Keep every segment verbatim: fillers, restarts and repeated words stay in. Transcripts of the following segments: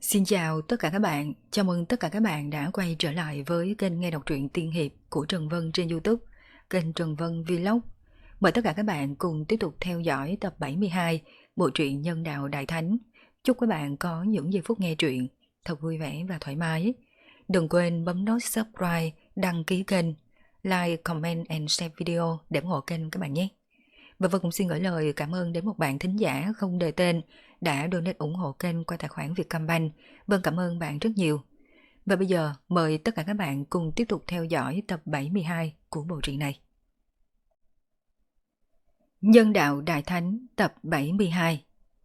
Xin chào tất cả các bạn, chào mừng tất cả các bạn đã quay trở lại với kênh nghe đọc truyện tiên hiệp của Trần Vân trên YouTube, kênh Trần Vân Vlog. Mời tất cả các bạn cùng tiếp tục theo dõi tập bảy mươi hai bộ truyện Nhân Đạo Đại Thánh. Chúc các bạn có những giây phút nghe truyện thật vui vẻ và thoải mái. Đừng quên bấm nút subscribe, đăng ký kênh, like, comment and share video để ủng hộ kênh các bạn nhé. Và Vân cũng xin gửi lời cảm ơn đến một bạn thính giả không đề tên đã donate ủng hộ kênh qua tài khoản Vietcombank. Vân cảm ơn bạn rất nhiều. Và bây giờ mời tất cả các bạn cùng tiếp tục theo dõi tập bảy mươi hai của bộ truyện này. Nhân Đạo Đại Thánh tập bảy mươi hai.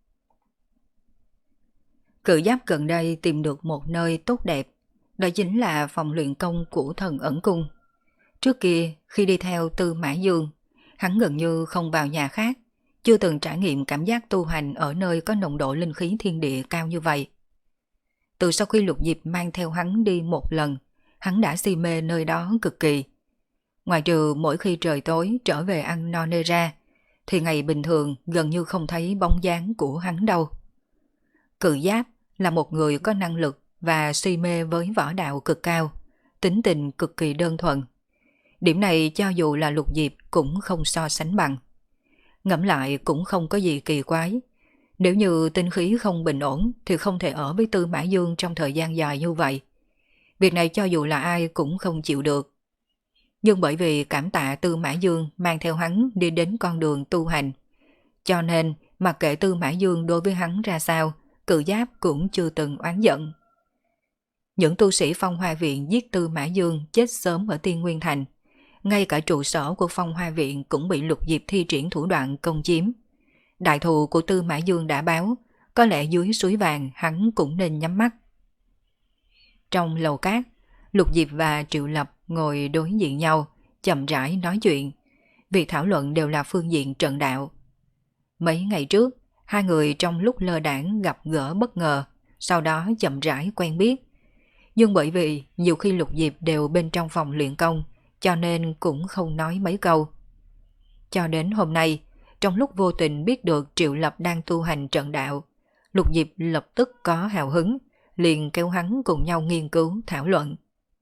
Cự Giáp gần đây tìm được một nơi tốt đẹp, đó chính là phòng luyện công của thần ẩn cung. Trước kia khi đi theo Tư Mã Dương, hắn gần như không vào nhà khác, chưa từng trải nghiệm cảm giác tu hành ở nơi có nồng độ linh khí thiên địa cao như vậy. Từ sau khi Lục Diệp mang theo hắn đi một lần, hắn đã si mê nơi đó cực kỳ. Ngoài trừ mỗi khi trời tối trở về ăn no nê ra, thì ngày bình thường gần như không thấy bóng dáng của hắn đâu. Cự Giáp là một người có năng lực và si mê với võ đạo cực cao, tính tình cực kỳ đơn thuần. Điểm này cho dù là Lục Diệp cũng không so sánh bằng. Ngẫm lại cũng không có gì kỳ quái. Nếu như tinh khí không bình ổn thì không thể ở với Tư Mã Dương trong thời gian dài như vậy. Việc này cho dù là ai cũng không chịu được. Nhưng bởi vì cảm tạ Tư Mã Dương mang theo hắn đi đến con đường tu hành, cho nên mặc kệ Tư Mã Dương đối với hắn ra sao, Cự Giáp cũng chưa từng oán giận. Những tu sĩ Phong Hoa Viện giết Tư Mã Dương chết sớm ở Tiên Nguyên Thành. Ngay cả trụ sở của Phong Hoa Viện cũng bị Lục Diệp thi triển thủ đoạn công chiếm. Đại thù của Tư Mã Dương đã báo, có lẽ dưới suối vàng hắn cũng nên nhắm mắt. Trong lầu cát, Lục Diệp và Triệu Lập ngồi đối diện nhau, chậm rãi nói chuyện. Việc thảo luận đều là phương diện trận đạo. Mấy ngày trước, hai người trong lúc lơ đãng gặp gỡ bất ngờ, sau đó chậm rãi quen biết. Nhưng bởi vì nhiều khi Lục Diệp đều bên trong phòng luyện công, cho nên cũng không nói mấy câu. Cho đến hôm nay, trong lúc vô tình biết được Triệu Lập đang tu hành trận đạo, Lục Diệp lập tức có hào hứng, liền kêu hắn cùng nhau nghiên cứu thảo luận.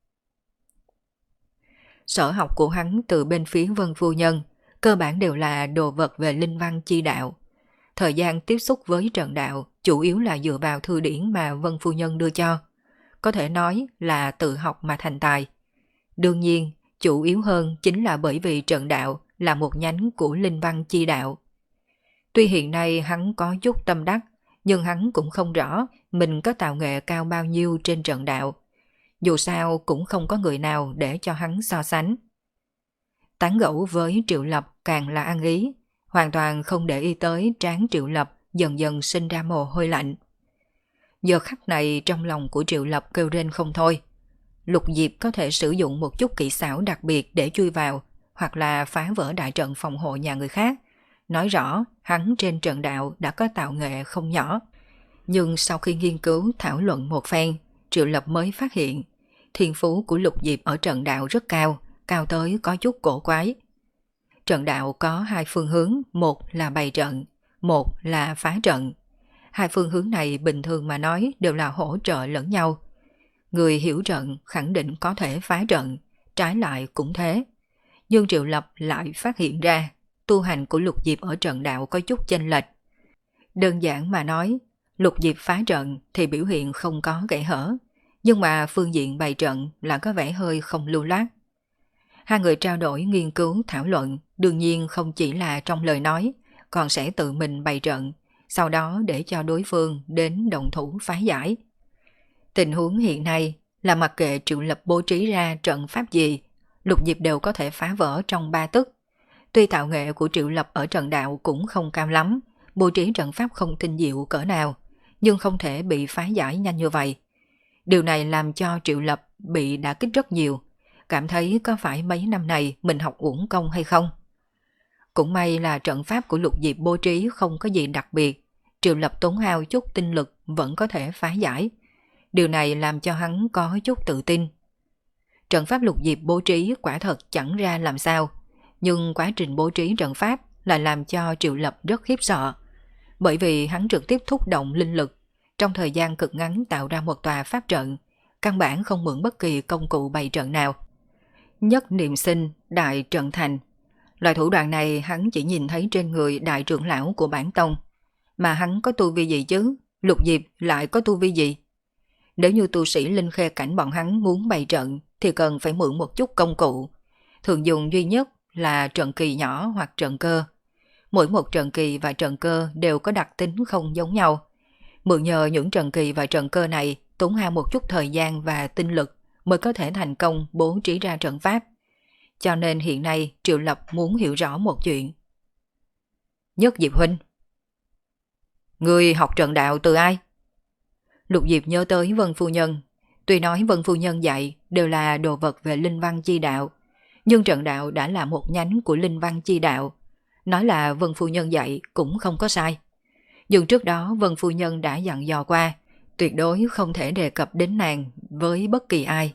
Sở học của hắn từ bên phía Vân Phu Nhân, cơ bản đều là đồ vật về linh văn chi đạo. Thời gian tiếp xúc với trận đạo chủ yếu là dựa vào thư điển mà Vân Phu Nhân đưa cho. Có thể nói là tự học mà thành tài. Đương nhiên, chủ yếu hơn chính là bởi vì trận đạo là một nhánh của linh văn chi đạo. Tuy hiện nay hắn có chút tâm đắc, nhưng hắn cũng không rõ mình có tạo nghệ cao bao nhiêu trên trận đạo. Dù sao cũng không có người nào để cho hắn so sánh. Tán gẫu với Triệu Lập càng là ăn ý, hoàn toàn không để ý tới trán Triệu Lập dần dần sinh ra mồ hôi lạnh. Giờ khắc này trong lòng của Triệu Lập kêu rên không thôi. Lục Diệp có thể sử dụng một chút kỹ xảo đặc biệt để chui vào, hoặc là phá vỡ đại trận phòng hộ nhà người khác. Nói rõ hắn trên trận đạo đã có tạo nghệ không nhỏ. Nhưng sau khi nghiên cứu thảo luận một phen, Triệu Lập mới phát hiện thiên phú của Lục Diệp ở trận đạo rất cao, cao tới có chút cổ quái. Trận đạo có hai phương hướng, một là bày trận, một là phá trận. Hai phương hướng này bình thường mà nói đều là hỗ trợ lẫn nhau. Người hiểu trận khẳng định có thể phá trận, trái lại cũng thế. Nhưng Triệu Lập lại phát hiện ra tu hành của Lục Diệp ở trận đạo có chút chênh lệch. Đơn giản mà nói, Lục Diệp phá trận thì biểu hiện không có kẽ hở, nhưng mà phương diện bày trận là có vẻ hơi không lưu loát. Hai người trao đổi nghiên cứu thảo luận, đương nhiên không chỉ là trong lời nói, còn sẽ tự mình bày trận, sau đó để cho đối phương đến động thủ phá giải. Tình huống hiện nay là mặc kệ Triệu Lập bố trí ra trận pháp gì, Lục Diệp đều có thể phá vỡ trong ba tức. Tuy tạo nghệ của Triệu Lập ở trận đạo cũng không cao lắm, bố trí trận pháp không tinh diệu cỡ nào, nhưng không thể bị phá giải nhanh như vậy. Điều này làm cho Triệu Lập bị đả kích rất nhiều, cảm thấy có phải mấy năm này mình học uổng công hay không. Cũng may là trận pháp của Lục Diệp bố trí không có gì đặc biệt, Triệu Lập tốn hao chút tinh lực vẫn có thể phá giải. Điều này làm cho hắn có chút tự tin. Trận pháp Lục Diệp bố trí quả thật chẳng ra làm sao, nhưng quá trình bố trí trận pháp lại làm cho Triệu Lập rất khiếp sợ. Bởi vì hắn trực tiếp thúc động linh lực, trong thời gian cực ngắn tạo ra một tòa pháp trận, căn bản không mượn bất kỳ công cụ bày trận nào. Nhất niệm sinh, đại trận thành. Loại thủ đoạn này hắn chỉ nhìn thấy trên người đại trưởng lão của bản tông. Mà hắn có tu vi gì chứ? Lục Diệp lại có tu vi gì? Nếu như tu sĩ linh khê cảnh bọn hắn muốn bày trận thì cần phải mượn một chút công cụ. Thường dùng duy nhất là trận kỳ nhỏ hoặc trận cơ. Mỗi một trận kỳ và trận cơ đều có đặc tính không giống nhau. Mượn nhờ những trận kỳ và trận cơ này tốn hao một chút thời gian và tinh lực mới có thể thành công bố trí ra trận pháp. Cho nên hiện nay Triệu Lập muốn hiểu rõ một chuyện. Nhất Diệp huynh, người học trận đạo từ ai? Lục Diệp nhớ tới Vân Phu Nhân. Tuy nói Vân Phu Nhân dạy đều là đồ vật về linh văn chi đạo, nhưng trận đạo đã là một nhánh của linh văn chi đạo. Nói là Vân Phu Nhân dạy cũng không có sai. Nhưng trước đó Vân Phu Nhân đã dặn dò qua, tuyệt đối không thể đề cập đến nàng với bất kỳ ai.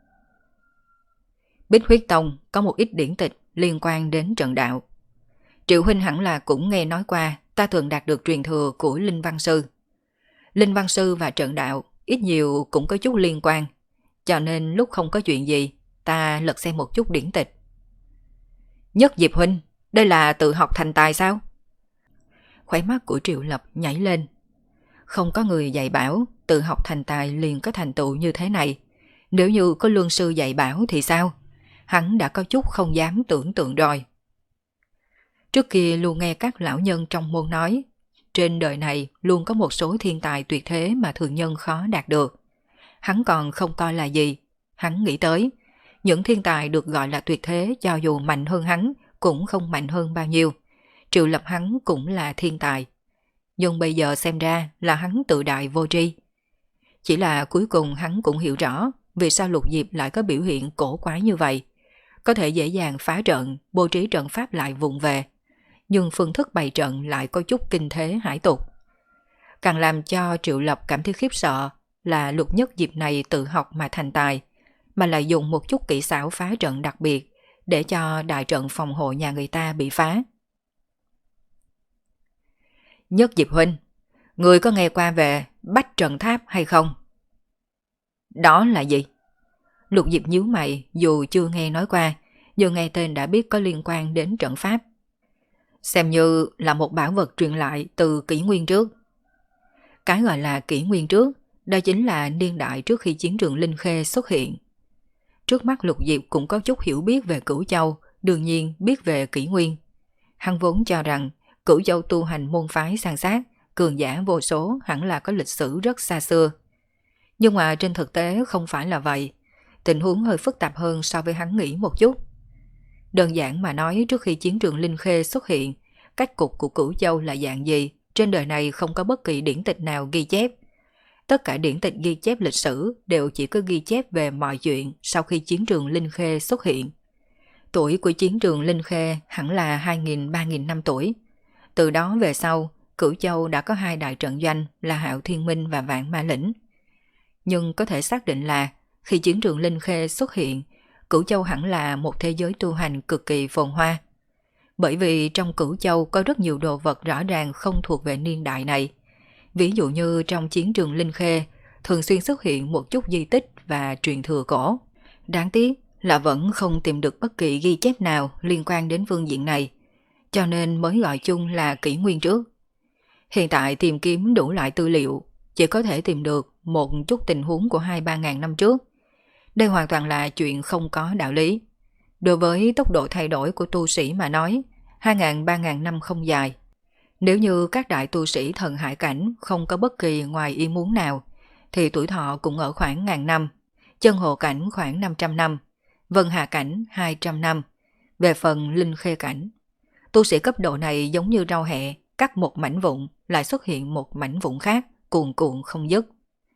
Bích Huyết Tông có một ít điển tịch liên quan đến trận đạo. Triệu huynh hẳn là cũng nghe nói qua, ta thường đạt được truyền thừa của Linh Văn Sư. Linh Văn Sư và trận đạo ít nhiều cũng có chút liên quan, cho nên lúc không có chuyện gì, ta lật xem một chút điển tịch. Nhất Diệp huynh, đây là tự học thành tài sao? Khóe mắt của Triệu Lập nhảy lên. Không có người dạy bảo tự học thành tài liền có thành tựu như thế này. Nếu như có luân sư dạy bảo thì sao? Hắn đã có chút không dám tưởng tượng rồi. Trước kia luôn nghe các lão nhân trong môn nói, trên đời này luôn có một số thiên tài tuyệt thế mà thường nhân khó đạt được. Hắn còn không coi là gì. Hắn nghĩ tới, những thiên tài được gọi là tuyệt thế cho dù mạnh hơn hắn cũng không mạnh hơn bao nhiêu. Triệu Lập hắn cũng là thiên tài. Nhưng bây giờ xem ra là hắn tự đại vô tri. Chỉ là cuối cùng hắn cũng hiểu rõ vì sao Lục Diệp lại có biểu hiện cổ quái như vậy. Có thể dễ dàng phá trận, bố trí trận pháp lại vụng về. Nhưng phương thức bày trận lại có chút kinh thế hải tục. Càng làm cho Triệu Lập cảm thấy khiếp sợ là Lục Nhất Diệp này tự học mà thành tài, mà lại dùng một chút kỹ xảo phá trận đặc biệt để cho đại trận phòng hộ nhà người ta bị phá. Nhất Diệp huynh, người có nghe qua về Bách Trận Tháp hay không? Đó là gì? Lục Diệp nhíu mày, dù chưa nghe nói qua, nhưng nghe tên đã biết có liên quan đến trận pháp. Xem như là một bảo vật truyền lại từ kỷ nguyên trước. Cái gọi là kỷ nguyên trước, đó chính là niên đại trước khi chiến trường Linh Khê xuất hiện. Trước mắt Lục Diệp cũng có chút hiểu biết về Cửu Châu, đương nhiên biết về kỷ nguyên. Hắn vốn cho rằng Cửu Châu tu hành môn phái san sát, cường giả vô số hẳn là có lịch sử rất xa xưa. Nhưng mà trên thực tế không phải là vậy. Tình huống hơi phức tạp hơn so với hắn nghĩ một chút. Đơn giản mà nói, trước khi chiến trường Linh Khê xuất hiện, cách cục của Cửu Châu là dạng gì, trên đời này không có bất kỳ điển tịch nào ghi chép. Tất cả điển tịch ghi chép lịch sử đều chỉ có ghi chép về mọi chuyện sau khi chiến trường Linh Khê xuất hiện. Tuổi của chiến trường Linh Khê hẳn là hai nghìn ba nghìn năm tuổi. Từ đó về sau, Cửu Châu đã có hai đại trận doanh là Hạo Thiên Minh và Vạn Ma Lĩnh. Nhưng có thể xác định là khi chiến trường Linh Khê xuất hiện, Cửu Châu hẳn là một thế giới tu hành cực kỳ phồn hoa. Bởi vì trong Cửu Châu có rất nhiều đồ vật rõ ràng không thuộc về niên đại này. Ví dụ như trong chiến trường Linh Khê, thường xuyên xuất hiện một chút di tích và truyền thừa cổ. Đáng tiếc là vẫn không tìm được bất kỳ ghi chép nào liên quan đến phương diện này, cho nên mới gọi chung là kỷ nguyên trước. Hiện tại tìm kiếm đủ loại tư liệu, chỉ có thể tìm được một chút tình huống của hai ba ngàn năm trước. Đây hoàn toàn là chuyện không có đạo lý. Đối với tốc độ thay đổi của tu sĩ mà nói, hai ngàn ba ngàn năm không dài. Nếu như các đại tu sĩ thần hải cảnh không có bất kỳ ngoài ý muốn nào, thì tuổi thọ cũng ở khoảng ngàn năm, chân hộ cảnh khoảng năm trăm năm, vân hà cảnh hai trăm năm. Về phần linh khê cảnh, tu sĩ cấp độ này giống như rau hẹ, cắt một mảnh vụn lại xuất hiện một mảnh vụn khác, cuồn cuộn không dứt.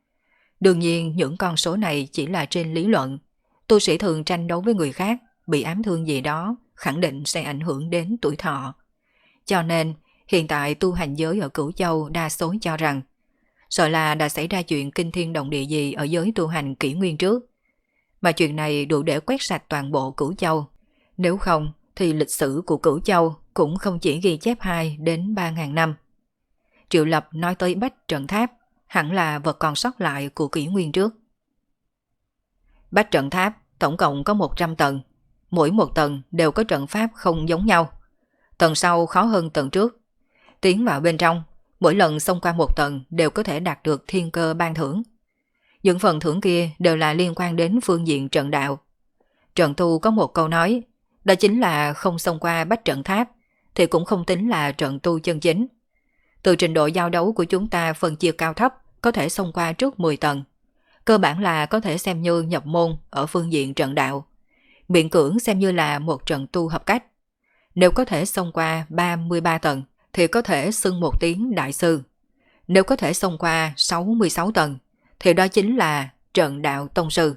Đương nhiên những con số này chỉ là trên lý luận. Tu sĩ thường tranh đấu với người khác, bị ám thương gì đó, khẳng định sẽ ảnh hưởng đến tuổi thọ. Cho nên, hiện tại tu hành giới ở Cửu Châu đa số cho rằng, sợ là đã xảy ra chuyện kinh thiên động địa gì ở giới tu hành kỷ nguyên trước. Mà chuyện này đủ để quét sạch toàn bộ Cửu Châu. Nếu không, thì lịch sử của Cửu Châu cũng không chỉ ghi chép hai đến ba ngàn năm. Triệu Lập nói tới Bách Trận Tháp, hẳn là vật còn sót lại của kỷ nguyên trước. Bách trận tháp tổng cộng có một trăm tầng, mỗi một tầng đều có trận pháp không giống nhau. Tầng sau khó hơn tầng trước. Tiến vào bên trong, mỗi lần xông qua một tầng đều có thể đạt được thiên cơ ban thưởng. Những phần thưởng kia đều là liên quan đến phương diện trận đạo. Trận tu có một câu nói, đó chính là không xông qua bách trận tháp thì cũng không tính là trận tu chân chính. Từ trình độ giao đấu của chúng ta phân chia cao thấp, có thể xông qua trước mười tầng. Cơ bản là có thể xem như nhập môn ở phương diện trận đạo. Miễn cưỡng xem như là một trận tu hợp cách. Nếu có thể xông qua ba mươi ba tầng thì có thể xưng một tiếng đại sư. Nếu có thể xông qua sáu mươi sáu tầng thì đó chính là trận đạo tông sư.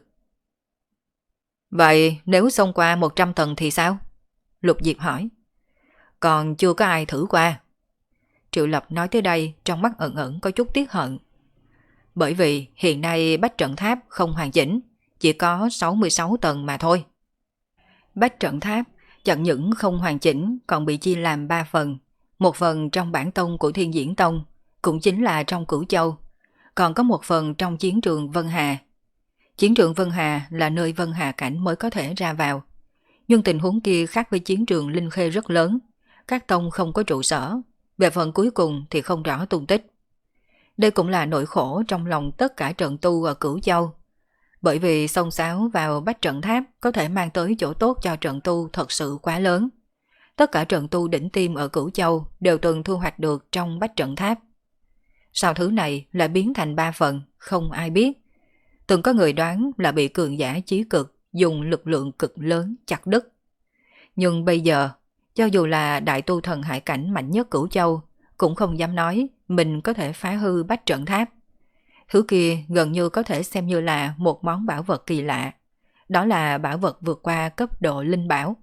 Vậy nếu xông qua một trăm tầng thì sao? Lục Diệp hỏi. Còn chưa có ai thử qua. Triệu Lập nói tới đây trong mắt ẩn ẩn có chút tiếc hận. Bởi vì hiện nay bách trận tháp không hoàn chỉnh, chỉ có sáu mươi sáu tầng mà thôi. Bách trận tháp chẳng những không hoàn chỉnh còn bị chia làm ba phần. Một phần trong bản tông của Thiên Diễn Tông, cũng chính là trong Cửu Châu. Còn có một phần trong chiến trường Vân Hà. Chiến trường Vân Hà là nơi Vân Hà cảnh mới có thể ra vào. Nhưng tình huống kia khác với chiến trường Linh Khê rất lớn. Các tông không có trụ sở. Về phần cuối cùng thì không rõ tung tích. Đây cũng là nỗi khổ trong lòng tất cả trận tu ở Cửu Châu. Bởi vì xông xáo vào bách trận tháp có thể mang tới chỗ tốt cho trận tu thật sự quá lớn. Tất cả trận tu đỉnh tiêm ở Cửu Châu đều từng thu hoạch được trong bách trận tháp. Sao thứ này lại biến thành ba phần, không ai biết. Từng có người đoán là bị cường giả chí cực dùng lực lượng cực lớn chặt đứt. Nhưng bây giờ, cho dù là đại tu thần hải cảnh mạnh nhất Cửu Châu, cũng không dám nói mình có thể phá hư bách trận tháp. Thứ kia gần như có thể xem như là một món bảo vật kỳ lạ. Đó là bảo vật vượt qua cấp độ linh bảo.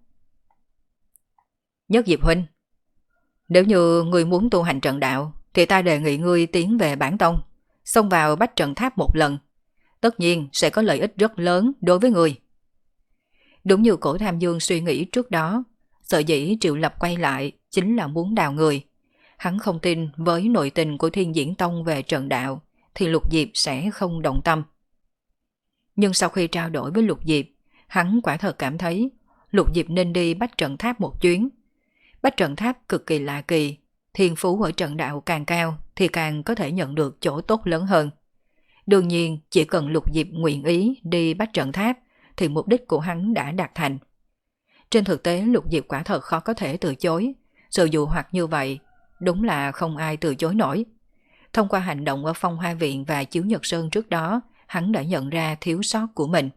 Nhất Diệp huynh, nếu như ngươi muốn tu hành trận đạo thì ta đề nghị ngươi tiến về bản tông, xông vào bách trận tháp một lần. Tất nhiên sẽ có lợi ích rất lớn đối với ngươi. Đúng như Cổ Tham Dương suy nghĩ trước đó, sở dĩ Triệu Lập quay lại chính là muốn đào người. Hắn không tin với nội tình của Thiên Diễn Tông về trận đạo thì Lục Diệp sẽ không động tâm. Nhưng sau khi trao đổi với Lục Diệp, hắn quả thật cảm thấy Lục Diệp nên đi bách trận tháp một chuyến. Bách trận tháp cực kỳ lạ kỳ, thiên phú ở trận đạo càng cao thì càng có thể nhận được chỗ tốt lớn hơn. Đương nhiên, chỉ cần Lục Diệp nguyện ý đi bách trận tháp thì mục đích của hắn đã đạt thành. Trên thực tế Lục Diệp quả thật khó có thể từ chối, sự dụ hoặc như vậy đúng là không ai từ chối nổi. Thông qua hành động ở Phong Hoa Viện và Chiếu Nhật Sơn trước đó, hắn đã nhận ra thiếu sót của mình.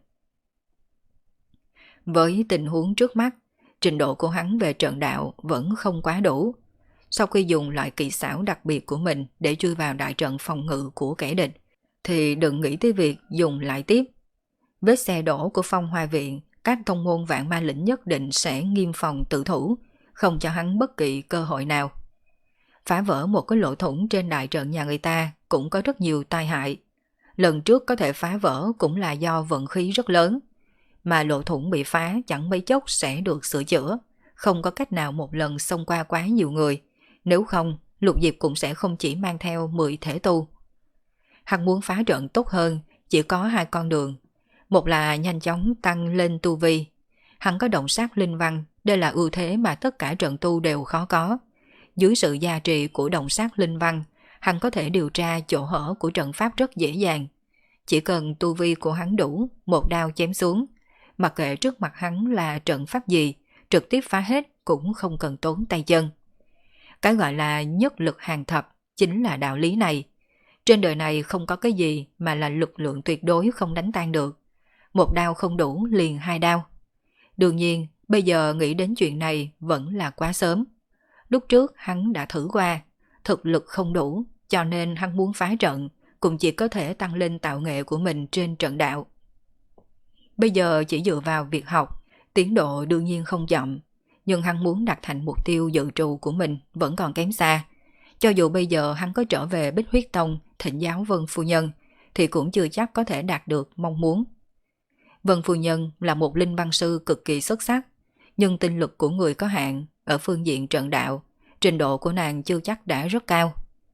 Với tình huống trước mắt, trình độ của hắn về trận đạo vẫn không quá đủ. Sau khi dùng loại kỹ xảo đặc biệt của mình để chui vào đại trận phòng ngự của kẻ địch, thì đừng nghĩ tới việc dùng lại tiếp. Vết xe đổ của Phong Hoa Viện, các tông môn vạn ma lĩnh nhất định sẽ nghiêm phòng tự thủ, không cho hắn bất kỳ cơ hội nào. Phá vỡ một cái lỗ thủng trên đại trận nhà người ta cũng có rất nhiều tai hại. Lần trước có thể phá vỡ cũng là do vận khí rất lớn, mà lỗ thủng bị phá chẳng mấy chốc sẽ được sửa chữa, không có cách nào một lần xông qua quá nhiều người, nếu không Lục Diệp cũng sẽ không chỉ mang theo mười thể tu. Hắn muốn phá trận tốt hơn chỉ có hai con đường, một là nhanh chóng tăng lên tu vi. Hắn có động sát linh văn, đây là ưu thế mà tất cả trận tu đều khó có. Dưới sự gia trì của động sát linh văn, hắn có thể điều tra chỗ hở của trận pháp rất dễ dàng. Chỉ cần tu vi của hắn đủ, một đao chém xuống, mặc kệ trước mặt hắn là trận pháp gì, trực tiếp phá hết cũng không cần tốn tay chân. Cái gọi là nhất lực hàng thập chính là đạo lý này. Trên đời này không có cái gì mà là lực lượng tuyệt đối không đánh tan được. Một đao không đủ liền hai đao. Đương nhiên, bây giờ nghĩ đến chuyện này vẫn là quá sớm. Lúc trước hắn đã thử qua, thực lực không đủ, cho nên hắn muốn phá trận, cũng chỉ có thể tăng lên tạo nghệ của mình trên trận đạo. Bây giờ chỉ dựa vào việc học, tiến độ đương nhiên không chậm, nhưng hắn muốn đạt thành mục tiêu dự trù của mình vẫn còn kém xa. Cho dù bây giờ hắn có trở về Bích Huyết Tông thỉnh giáo Vân Phu Nhân, thì cũng chưa chắc có thể đạt được mong muốn. Vân Phu Nhân là một linh văn sư cực kỳ xuất sắc, nhưng tinh lực của người có hạn ở phương diện trận đạo, trình độ của nàng chưa chắc đã rất cao.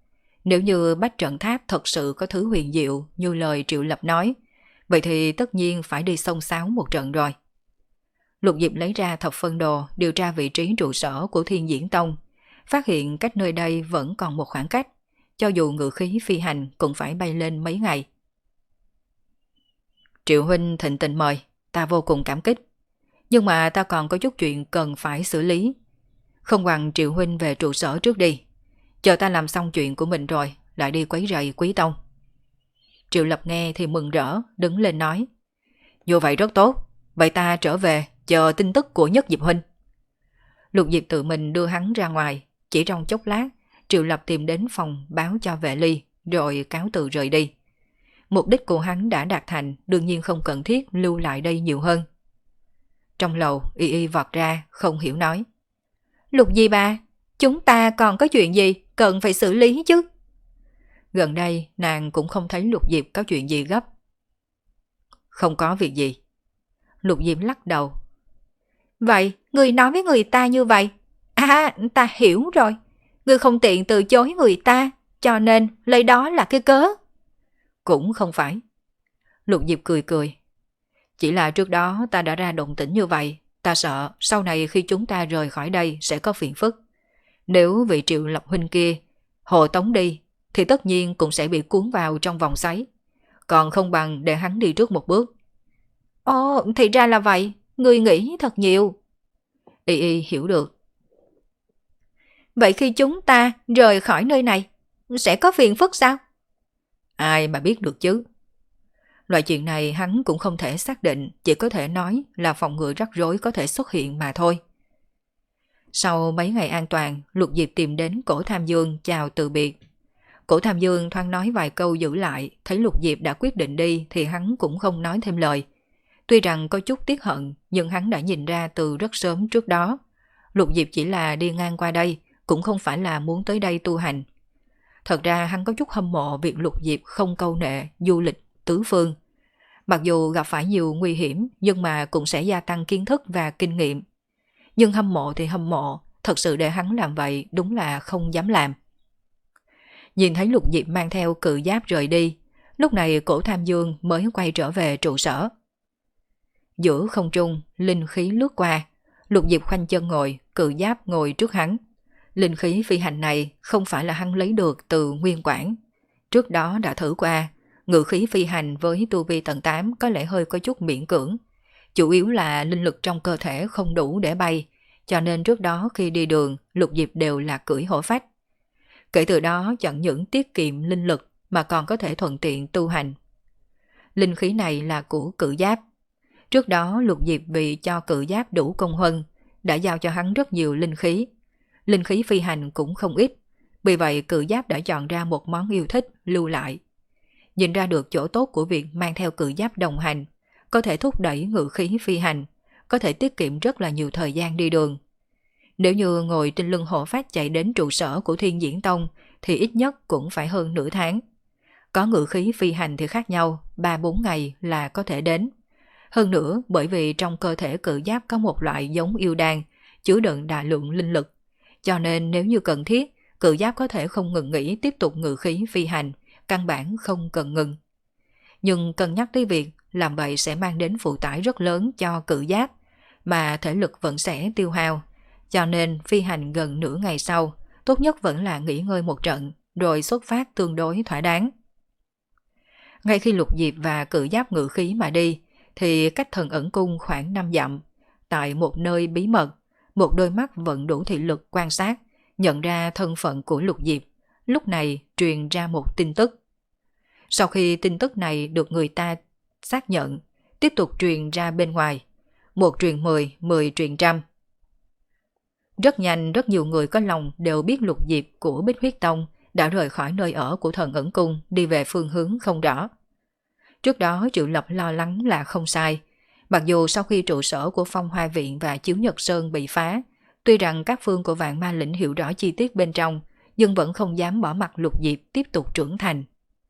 Nếu như bách trận tháp thật sự có thứ huyền diệu như lời Triệu Lập nói, vậy thì tất nhiên phải đi xông xáo một trận rồi. Lục Diệp lấy ra thập phân đồ điều tra vị trí trụ sở của Thiên Diễn Tông, phát hiện cách nơi đây vẫn còn một khoảng cách, cho dù ngự khí phi hành cũng phải bay lên mấy ngày. Triệu huynh thịnh tình mời, ta vô cùng cảm kích. Nhưng mà ta còn có chút chuyện cần phải xử lý. Không bằng Triệu huynh về trụ sở trước đi. Chờ ta làm xong chuyện của mình rồi, lại đi quấy rầy Quý Tông. Triệu Lập nghe thì mừng rỡ, đứng lên nói. Như vậy rất tốt, vậy ta trở về, chờ tin tức của Nhất Diệp huynh. Lục Diệp tự mình đưa hắn ra ngoài, chỉ trong chốc lát, Triệu Lập tìm đến phòng báo cho Vệ Ly, rồi cáo từ rời đi. Mục đích của hắn đã đạt thành, đương nhiên không cần thiết lưu lại đây nhiều hơn. Trong lầu, Y Y vọt ra, không hiểu nói. Lục Di ba, chúng ta còn có chuyện gì cần phải xử lý chứ? Gần đây, nàng cũng không thấy Lục Diệp có chuyện gì gấp. Không có việc gì. Lục Diệp lắc đầu. Vậy, người nói với người ta như vậy. À, ta hiểu rồi. Người không tiện từ chối người ta, cho nên lấy đó là cái cớ. Cũng không phải. Lục Diệp cười cười. Chỉ là trước đó ta đã ra động tĩnh như vậy, ta sợ sau này khi chúng ta rời khỏi đây sẽ có phiền phức. Nếu vị Triệu Lập huynh kia hộ tống đi, thì tất nhiên cũng sẽ bị cuốn vào trong vòng xoáy. Còn không bằng để hắn đi trước một bước. Ồ, thì ra là vậy, người nghĩ thật nhiều. Y Y hiểu được. Vậy khi chúng ta rời khỏi nơi này, sẽ có phiền phức sao? Ai mà biết được chứ. Loại chuyện này hắn cũng không thể xác định, chỉ có thể nói là phòng ngừa rắc rối có thể xuất hiện mà thôi. Sau mấy ngày an toàn, Lục Diệp tìm đến Cổ Tham Dương chào từ biệt. Cổ Tham Dương thoáng nói vài câu giữ lại, thấy Lục Diệp đã quyết định đi thì hắn cũng không nói thêm lời. Tuy rằng có chút tiếc hận, nhưng hắn đã nhìn ra từ rất sớm trước đó. Lục Diệp chỉ là đi ngang qua đây, cũng không phải là muốn tới đây tu hành. Thật ra hắn có chút hâm mộ việc Lục Diệp không câu nệ, du lịch, tứ phương. Mặc dù gặp phải nhiều nguy hiểm, nhưng mà cũng sẽ gia tăng kiến thức và kinh nghiệm. Nhưng hâm mộ thì hâm mộ, thật sự để hắn làm vậy đúng là không dám làm. Nhìn thấy Lục Diệp mang theo cự giáp rời đi, lúc này Cổ Tham Dương mới quay trở về trụ sở. Giữa không trung, linh khí lướt qua, Lục Diệp khoanh chân ngồi, cự giáp ngồi trước hắn. Linh khí phi hành này không phải là hắn lấy được từ nguyên quản. Trước đó đã thử qua, ngự khí phi hành với tu vi tầng tám có lẽ hơi có chút miễn cưỡng. Chủ yếu là linh lực trong cơ thể không đủ để bay, cho nên trước đó khi đi đường, Lục Diệp đều là cưỡi hổ phách. Kể từ đó chẳng những tiết kiệm linh lực mà còn có thể thuận tiện tu hành. Linh khí này là của cự giáp. Trước đó Lục Diệp vì cho cự giáp đủ công huân, đã giao cho hắn rất nhiều linh khí. Linh khí phi hành cũng không ít, vì vậy cự giáp đã chọn ra một món yêu thích lưu lại. Nhìn ra được chỗ tốt của việc mang theo cự giáp đồng hành, có thể thúc đẩy ngự khí phi hành, có thể tiết kiệm rất là nhiều thời gian đi đường. Nếu như ngồi trên lưng hổ phách chạy đến trụ sở của Thiên Diễn Tông thì ít nhất cũng phải hơn nửa tháng. Có ngự khí phi hành thì khác nhau, ba bốn ngày là có thể đến. Hơn nữa bởi vì trong cơ thể cự giáp có một loại giống yêu đan, chứa đựng đại lượng linh lực. Cho nên nếu như cần thiết, cự giáp có thể không ngừng nghỉ tiếp tục ngự khí phi hành, căn bản không cần ngừng. Nhưng cân nhắc tới việc làm vậy sẽ mang đến phụ tải rất lớn cho cự giáp, mà thể lực vẫn sẽ tiêu hao. Cho nên phi hành gần nửa ngày sau, tốt nhất vẫn là nghỉ ngơi một trận, rồi xuất phát tương đối thỏa đáng. Ngay khi Lục Diệp và cự giáp ngự khí mà đi, thì cách Thần Ẩn Cung khoảng năm dặm, tại một nơi bí mật, một đôi mắt vẫn đủ thị lực quan sát, nhận ra thân phận của Lục Diệp, lúc này truyền ra một tin tức. Sau khi tin tức này được người ta xác nhận, tiếp tục truyền ra bên ngoài, một truyền mười, mười truyền trăm. Rất nhanh rất nhiều người có lòng đều biết Lục Diệp của Bích Huyết Tông đã rời khỏi nơi ở của Thần Ẩn Cung đi về phương hướng không rõ. Trước đó Triệu Lập lo lắng là không sai, mặc dù sau khi trụ sở của Phong Hoa Viện và Chiếu Nhật Sơn bị phá, tuy rằng các phương của Vạn Ma Lĩnh hiểu rõ chi tiết bên trong, nhưng vẫn không dám bỏ mặc Lục Diệp tiếp tục trưởng thành.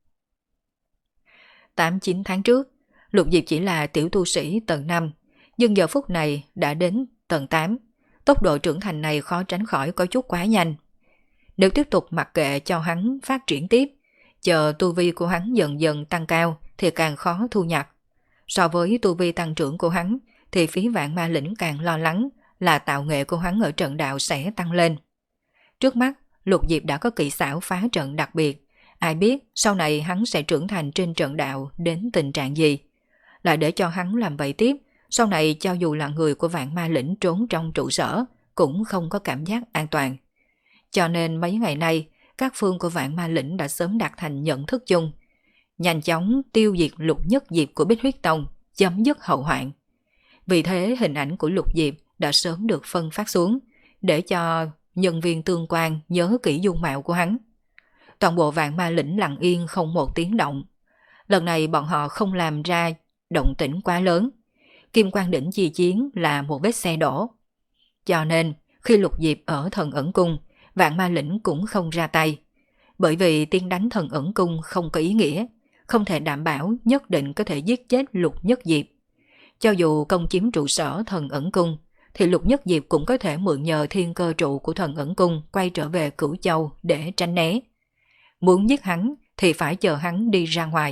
tám chín tháng trước, Lục Diệp chỉ là tiểu tu sĩ tầng năm, nhưng giờ phút này đã đến tầng tám. Tốc độ trưởng thành này khó tránh khỏi có chút quá nhanh. Nếu tiếp tục mặc kệ cho hắn phát triển tiếp, chờ tu vi của hắn dần dần tăng cao thì càng khó thu nhập. So với tu vi tăng trưởng của hắn thì phía Vạn Ma Lĩnh càng lo lắng là tạo nghệ của hắn ở trận đạo sẽ tăng lên. Trước mắt, Lục Diệp đã có kỹ xảo phá trận đặc biệt, ai biết sau này hắn sẽ trưởng thành trên trận đạo đến tình trạng gì. Lại để cho hắn làm vậy tiếp, sau này cho dù là người của Vạn Ma Lĩnh trốn trong trụ sở cũng không có cảm giác an toàn. Cho nên mấy ngày nay, các phương của Vạn Ma Lĩnh đã sớm đạt thành nhận thức chung, nhanh chóng tiêu diệt Lục Nhất Diệp của Bích Huyết Tông, chấm dứt hậu hoạn. Vì thế hình ảnh của Lục Diệp đã sớm được phân phát xuống, để cho nhân viên tương quan nhớ kỹ dung mạo của hắn. Toàn bộ Vạn Ma Lĩnh lặng yên không một tiếng động. Lần này bọn họ không làm ra động tĩnh quá lớn. Kim Quang Đỉnh chi chiến là một vết xe đổ. Cho nên khi Lục Diệp ở Thần Ẩn Cung, Vạn Ma Lĩnh cũng không ra tay. Bởi vì tiên đánh Thần Ẩn Cung không có ý nghĩa, không thể đảm bảo nhất định có thể giết chết Lục Nhất Diệp. Cho dù công chiếm trụ sở Thần Ẩn Cung, thì Lục Nhất Diệp cũng có thể mượn nhờ thiên cơ trụ của Thần Ẩn Cung quay trở về Cửu Châu để tránh né. Muốn giết hắn thì phải chờ hắn đi ra ngoài.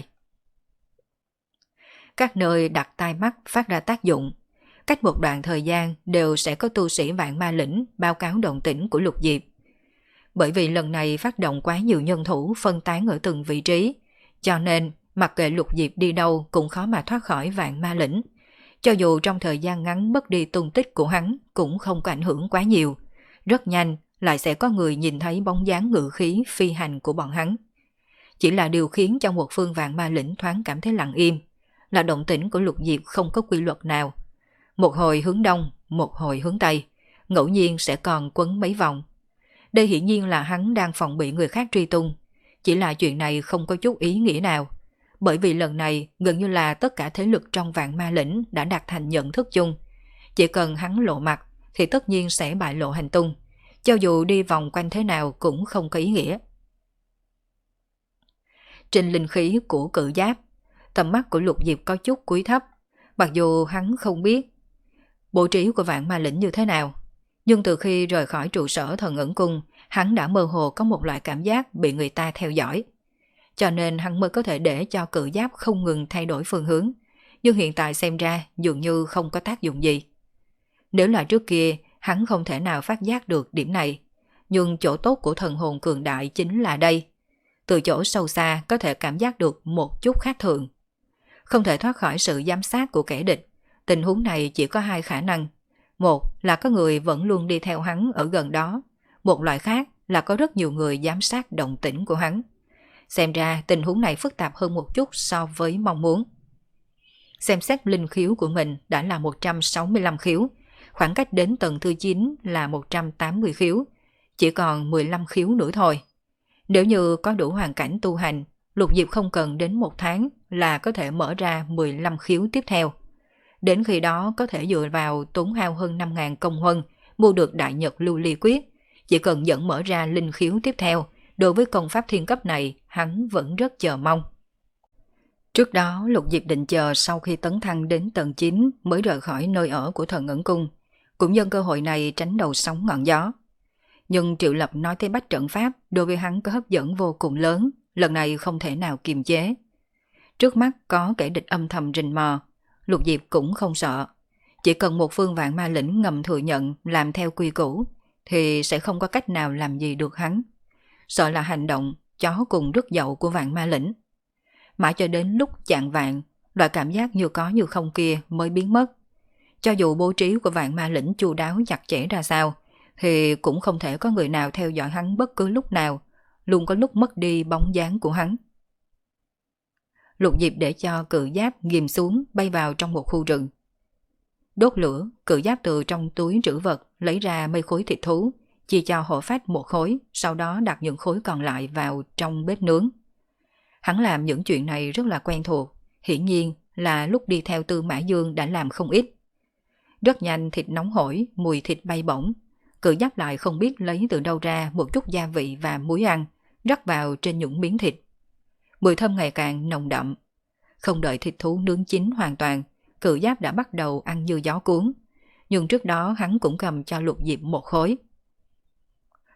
Các nơi đặt tai mắt phát ra tác dụng. Cách một đoạn thời gian đều sẽ có tu sĩ Vạn Ma Lĩnh báo cáo động tĩnh của Lục Diệp. Bởi vì lần này phát động quá nhiều nhân thủ phân tán ở từng vị trí, cho nên mặc kệ Lục Diệp đi đâu cũng khó mà thoát khỏi Vạn Ma Lĩnh. Cho dù trong thời gian ngắn mất đi tung tích của hắn cũng không có ảnh hưởng quá nhiều. Rất nhanh lại sẽ có người nhìn thấy bóng dáng ngự khí phi hành của bọn hắn. Chỉ là điều khiến cho một phương Vạn Ma Lĩnh thoáng cảm thấy lặng im, là động tĩnh của Lục Diệp không có quy luật nào. Một hồi hướng đông, một hồi hướng tây, ngẫu nhiên sẽ còn quấn mấy vòng. Đây hiển nhiên là hắn đang phòng bị người khác truy tung. Chỉ là chuyện này không có chút ý nghĩa nào. Bởi vì lần này gần như là tất cả thế lực trong Vạn Ma Lĩnh đã đạt thành nhận thức chung. Chỉ cần hắn lộ mặt thì tất nhiên sẽ bại lộ hành tung. Cho dù đi vòng quanh thế nào cũng không có ý nghĩa. Trên linh khí của cự giáp, tầm mắt của Lục Diệp có chút cúi thấp. Mặc dù hắn không biết bố trí của Vạn Ma Lĩnh như thế nào, nhưng từ khi rời khỏi trụ sở Thần Ẩn Cung, hắn đã mơ hồ có một loại cảm giác bị người ta theo dõi. Cho nên hắn mới có thể để cho cự giáp không ngừng thay đổi phương hướng, nhưng hiện tại xem ra dường như không có tác dụng gì. Nếu là trước kia, hắn không thể nào phát giác được điểm này, nhưng chỗ tốt của thần hồn cường đại chính là đây. Từ chỗ sâu xa có thể cảm giác được một chút khác thường. Không thể thoát khỏi sự giám sát của kẻ địch, tình huống này chỉ có hai khả năng. Một là có người vẫn luôn đi theo hắn ở gần đó, một loại khác là có rất nhiều người giám sát động tĩnh của hắn. Xem ra tình huống này phức tạp hơn một chút so với mong muốn. Xem xét linh khiếu của mình đã là một trăm sáu mươi lăm khiếu, khoảng cách đến tầng thứ chín là một trăm tám mươi khiếu, chỉ còn mười lăm khiếu nữa thôi. Nếu như có đủ hoàn cảnh tu hành, Lục Diệp không cần đến một tháng là có thể mở ra mười lăm khiếu tiếp theo. Đến khi đó có thể dựa vào tốn hao hơn năm nghìn công huân mua được Đại Nhật Lưu Ly Quyết. Chỉ cần dẫn mở ra linh khiếu tiếp theo, đối với công pháp thiên cấp này hắn vẫn rất chờ mong. Trước đó Lục Diệp định chờ sau khi tấn thăng đến tầng chín mới rời khỏi nơi ở của Thần Ẩn Cung, cũng nhân cơ hội này tránh đầu sóng ngọn gió. Nhưng Triệu Lập nói tới bách trận pháp đối với hắn có hấp dẫn vô cùng lớn, lần này không thể nào kiềm chế. Trước mắt có kẻ địch âm thầm rình mò, Lục Diệp cũng không sợ. Chỉ cần một phương Vạn Ma Lĩnh ngầm thừa nhận làm theo quy củ thì sẽ không có cách nào làm gì được hắn. Sợ là hành động chó cùng rứt dậu của Vạn Ma Lĩnh. Mãi cho đến lúc chạng vạn, loại cảm giác như có như không kia mới biến mất. Cho dù bố trí của Vạn Ma Lĩnh chu đáo chặt chẽ ra sao, thì cũng không thể có người nào theo dõi hắn bất cứ lúc nào, luôn có lúc mất đi bóng dáng của hắn. Lục Diệp để cho cự giáp ghim xuống bay vào trong một khu rừng. Đốt lửa, cự giáp từ trong túi trữ vật lấy ra mấy khối thịt thú, chia cho hộ phách một khối, sau đó đặt những khối còn lại vào trong bếp nướng. Hắn làm những chuyện này rất là quen thuộc, hiển nhiên là lúc đi theo Tư Mã Dương đã làm không ít. Rất nhanh thịt nóng hổi, mùi thịt bay bổng. Cự giáp lại không biết lấy từ đâu ra một chút gia vị và muối ăn, rắc vào trên những miếng thịt. Mùi thơm ngày càng nồng đậm. Không đợi thịt thú nướng chín hoàn toàn, cự giáp đã bắt đầu ăn như gió cuốn. Nhưng trước đó hắn cũng cầm cho Lục Diệp một khối.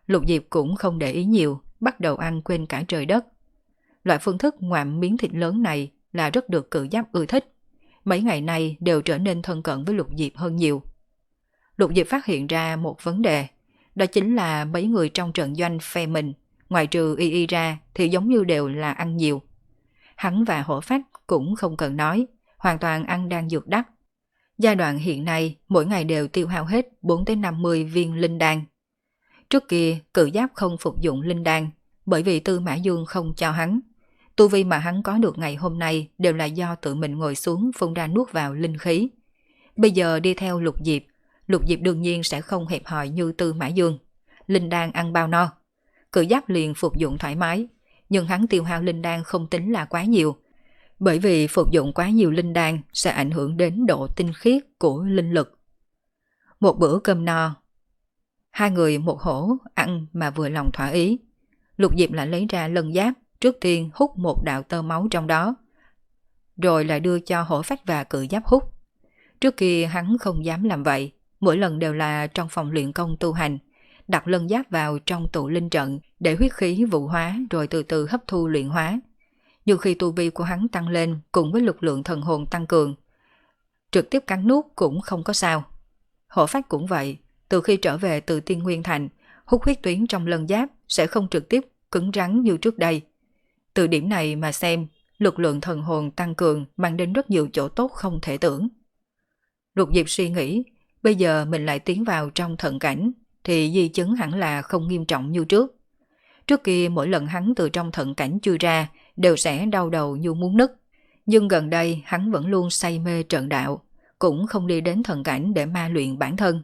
Lục Diệp cũng không để ý nhiều, bắt đầu ăn quên cả trời đất. Loại phương thức ngoạm miếng thịt lớn này là rất được Cự Giáp ưa thích. Mấy ngày nay đều trở nên thân cận với Lục Diệp hơn nhiều. Lục Diệp phát hiện ra một vấn đề, đó chính là mấy người trong trận doanh phe mình, ngoài trừ Y Y ra thì giống như đều là ăn nhiều. Hắn và Hổ Phách cũng không cần nói, hoàn toàn ăn đan dược đắt. Giai đoạn hiện nay mỗi ngày đều tiêu hao hết bốn đến năm mươi viên linh đan. Trước kia Cự Giáp không phục dụng linh đan bởi vì Tư Mã Dương không cho hắn. Tu vi mà hắn có được ngày hôm nay đều là do tự mình ngồi xuống phun ra nuốt vào linh khí. Bây giờ đi theo Lục Diệp, Lục Diệp đương nhiên sẽ không hẹp hòi như Tư Mã Dương. Linh đan ăn bao no. Cự Giáp liền phục dụng thoải mái, nhưng hắn tiêu hao linh đan không tính là quá nhiều. Bởi vì phục dụng quá nhiều linh đan sẽ ảnh hưởng đến độ tinh khiết của linh lực. Một bữa cơm no, hai người một hổ ăn mà vừa lòng thỏa ý. Lục Diệp lại lấy ra lân giáp, trước tiên hút một đạo tơ máu trong đó, rồi lại đưa cho Hổ Phách và Cự Giáp hút. Trước kia hắn không dám làm vậy, mỗi lần đều là trong phòng luyện công tu hành, đặt lân giáp vào trong tụ linh trận để huyết khí vụ hóa rồi từ từ hấp thu luyện hóa. Nhưng khi tu vi của hắn tăng lên cùng với lực lượng thần hồn tăng cường, trực tiếp cắn nuốt cũng không có sao. Hổ Phách cũng vậy, từ khi trở về từ Tiên Nguyên Thành, hút huyết tuyến trong lân giáp sẽ không trực tiếp cứng rắn như trước đây. Từ điểm này mà xem, lực lượng thần hồn tăng cường mang đến rất nhiều chỗ tốt không thể tưởng. Lục Diệp suy nghĩ, bây giờ mình lại tiến vào trong thận cảnh, thì di chứng hẳn là không nghiêm trọng như trước. Trước kia mỗi lần hắn từ trong thận cảnh chui ra, đều sẽ đau đầu như muốn nứt. Nhưng gần đây hắn vẫn luôn say mê trận đạo, cũng không đi đến thận cảnh để ma luyện bản thân.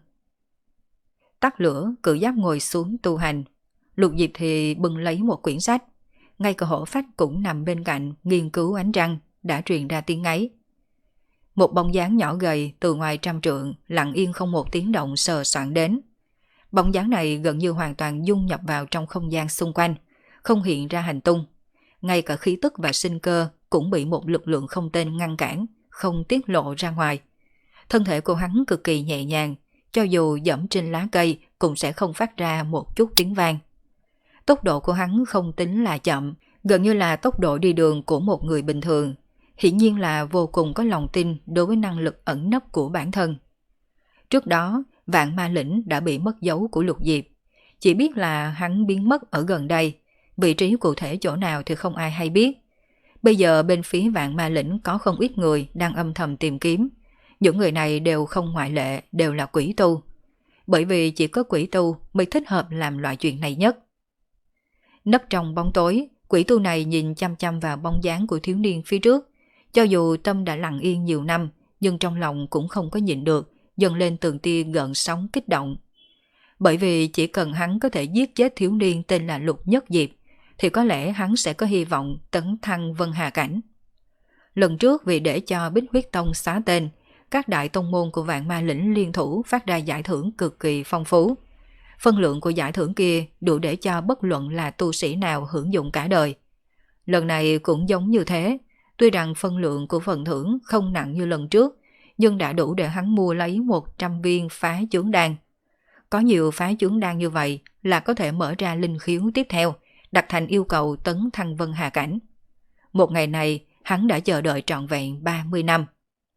Tắt lửa, Cự Giáp ngồi xuống tu hành. Lục Diệp thì bưng lấy một quyển sách. Ngay cả Hổ Phách cũng nằm bên cạnh nghiên cứu ánh trăng, đã truyền ra tiếng ấy. Một bóng dáng nhỏ gầy từ ngoài trăm trượng, lặng yên không một tiếng động sờ soạng đến. Bóng dáng này gần như hoàn toàn dung nhập vào trong không gian xung quanh, không hiện ra hành tung. Ngay cả khí tức và sinh cơ cũng bị một lực lượng không tên ngăn cản, không tiết lộ ra ngoài. Thân thể của hắn cực kỳ nhẹ nhàng, cho dù dẫm trên lá cây cũng sẽ không phát ra một chút tiếng vang. Tốc độ của hắn không tính là chậm, gần như là tốc độ đi đường của một người bình thường. Hiển nhiên là vô cùng có lòng tin đối với năng lực ẩn nấp của bản thân. Trước đó, Vạn Ma Lĩnh đã bị mất dấu của Lục Diệp. Chỉ biết là hắn biến mất ở gần đây, vị trí cụ thể chỗ nào thì không ai hay biết. Bây giờ bên phía Vạn Ma Lĩnh có không ít người đang âm thầm tìm kiếm. Những người này đều không ngoại lệ, đều là quỷ tu. Bởi vì chỉ có quỷ tu mới thích hợp làm loại chuyện này nhất. Nấp trong bóng tối, quỷ tu này nhìn chăm chăm vào bóng dáng của thiếu niên phía trước. Cho dù tâm đã lặng yên nhiều năm, nhưng trong lòng cũng không có nhịn được, dâng lên từng tia gợn sóng kích động. Bởi vì chỉ cần hắn có thể giết chết thiếu niên tên là Lục Nhất Diệp, thì có lẽ hắn sẽ có hy vọng tấn thăng Vân Hà Cảnh. Lần trước vì để cho Bích Huyết Tông xóa tên, các đại tông môn của Vạn Ma Lĩnh liên thủ phát ra giải thưởng cực kỳ phong phú. Phân lượng của giải thưởng kia đủ để cho bất luận là tu sĩ nào hưởng dụng cả đời. Lần này cũng giống như thế, tuy rằng phân lượng của phần thưởng không nặng như lần trước, nhưng đã đủ để hắn mua lấy một trăm viên phá chướng đan. Có nhiều phá chướng đan như vậy là có thể mở ra linh khiếu tiếp theo, đặt thành yêu cầu tấn thăng Vân Hà Cảnh. Một ngày này, hắn đã chờ đợi trọn vẹn ba mươi năm.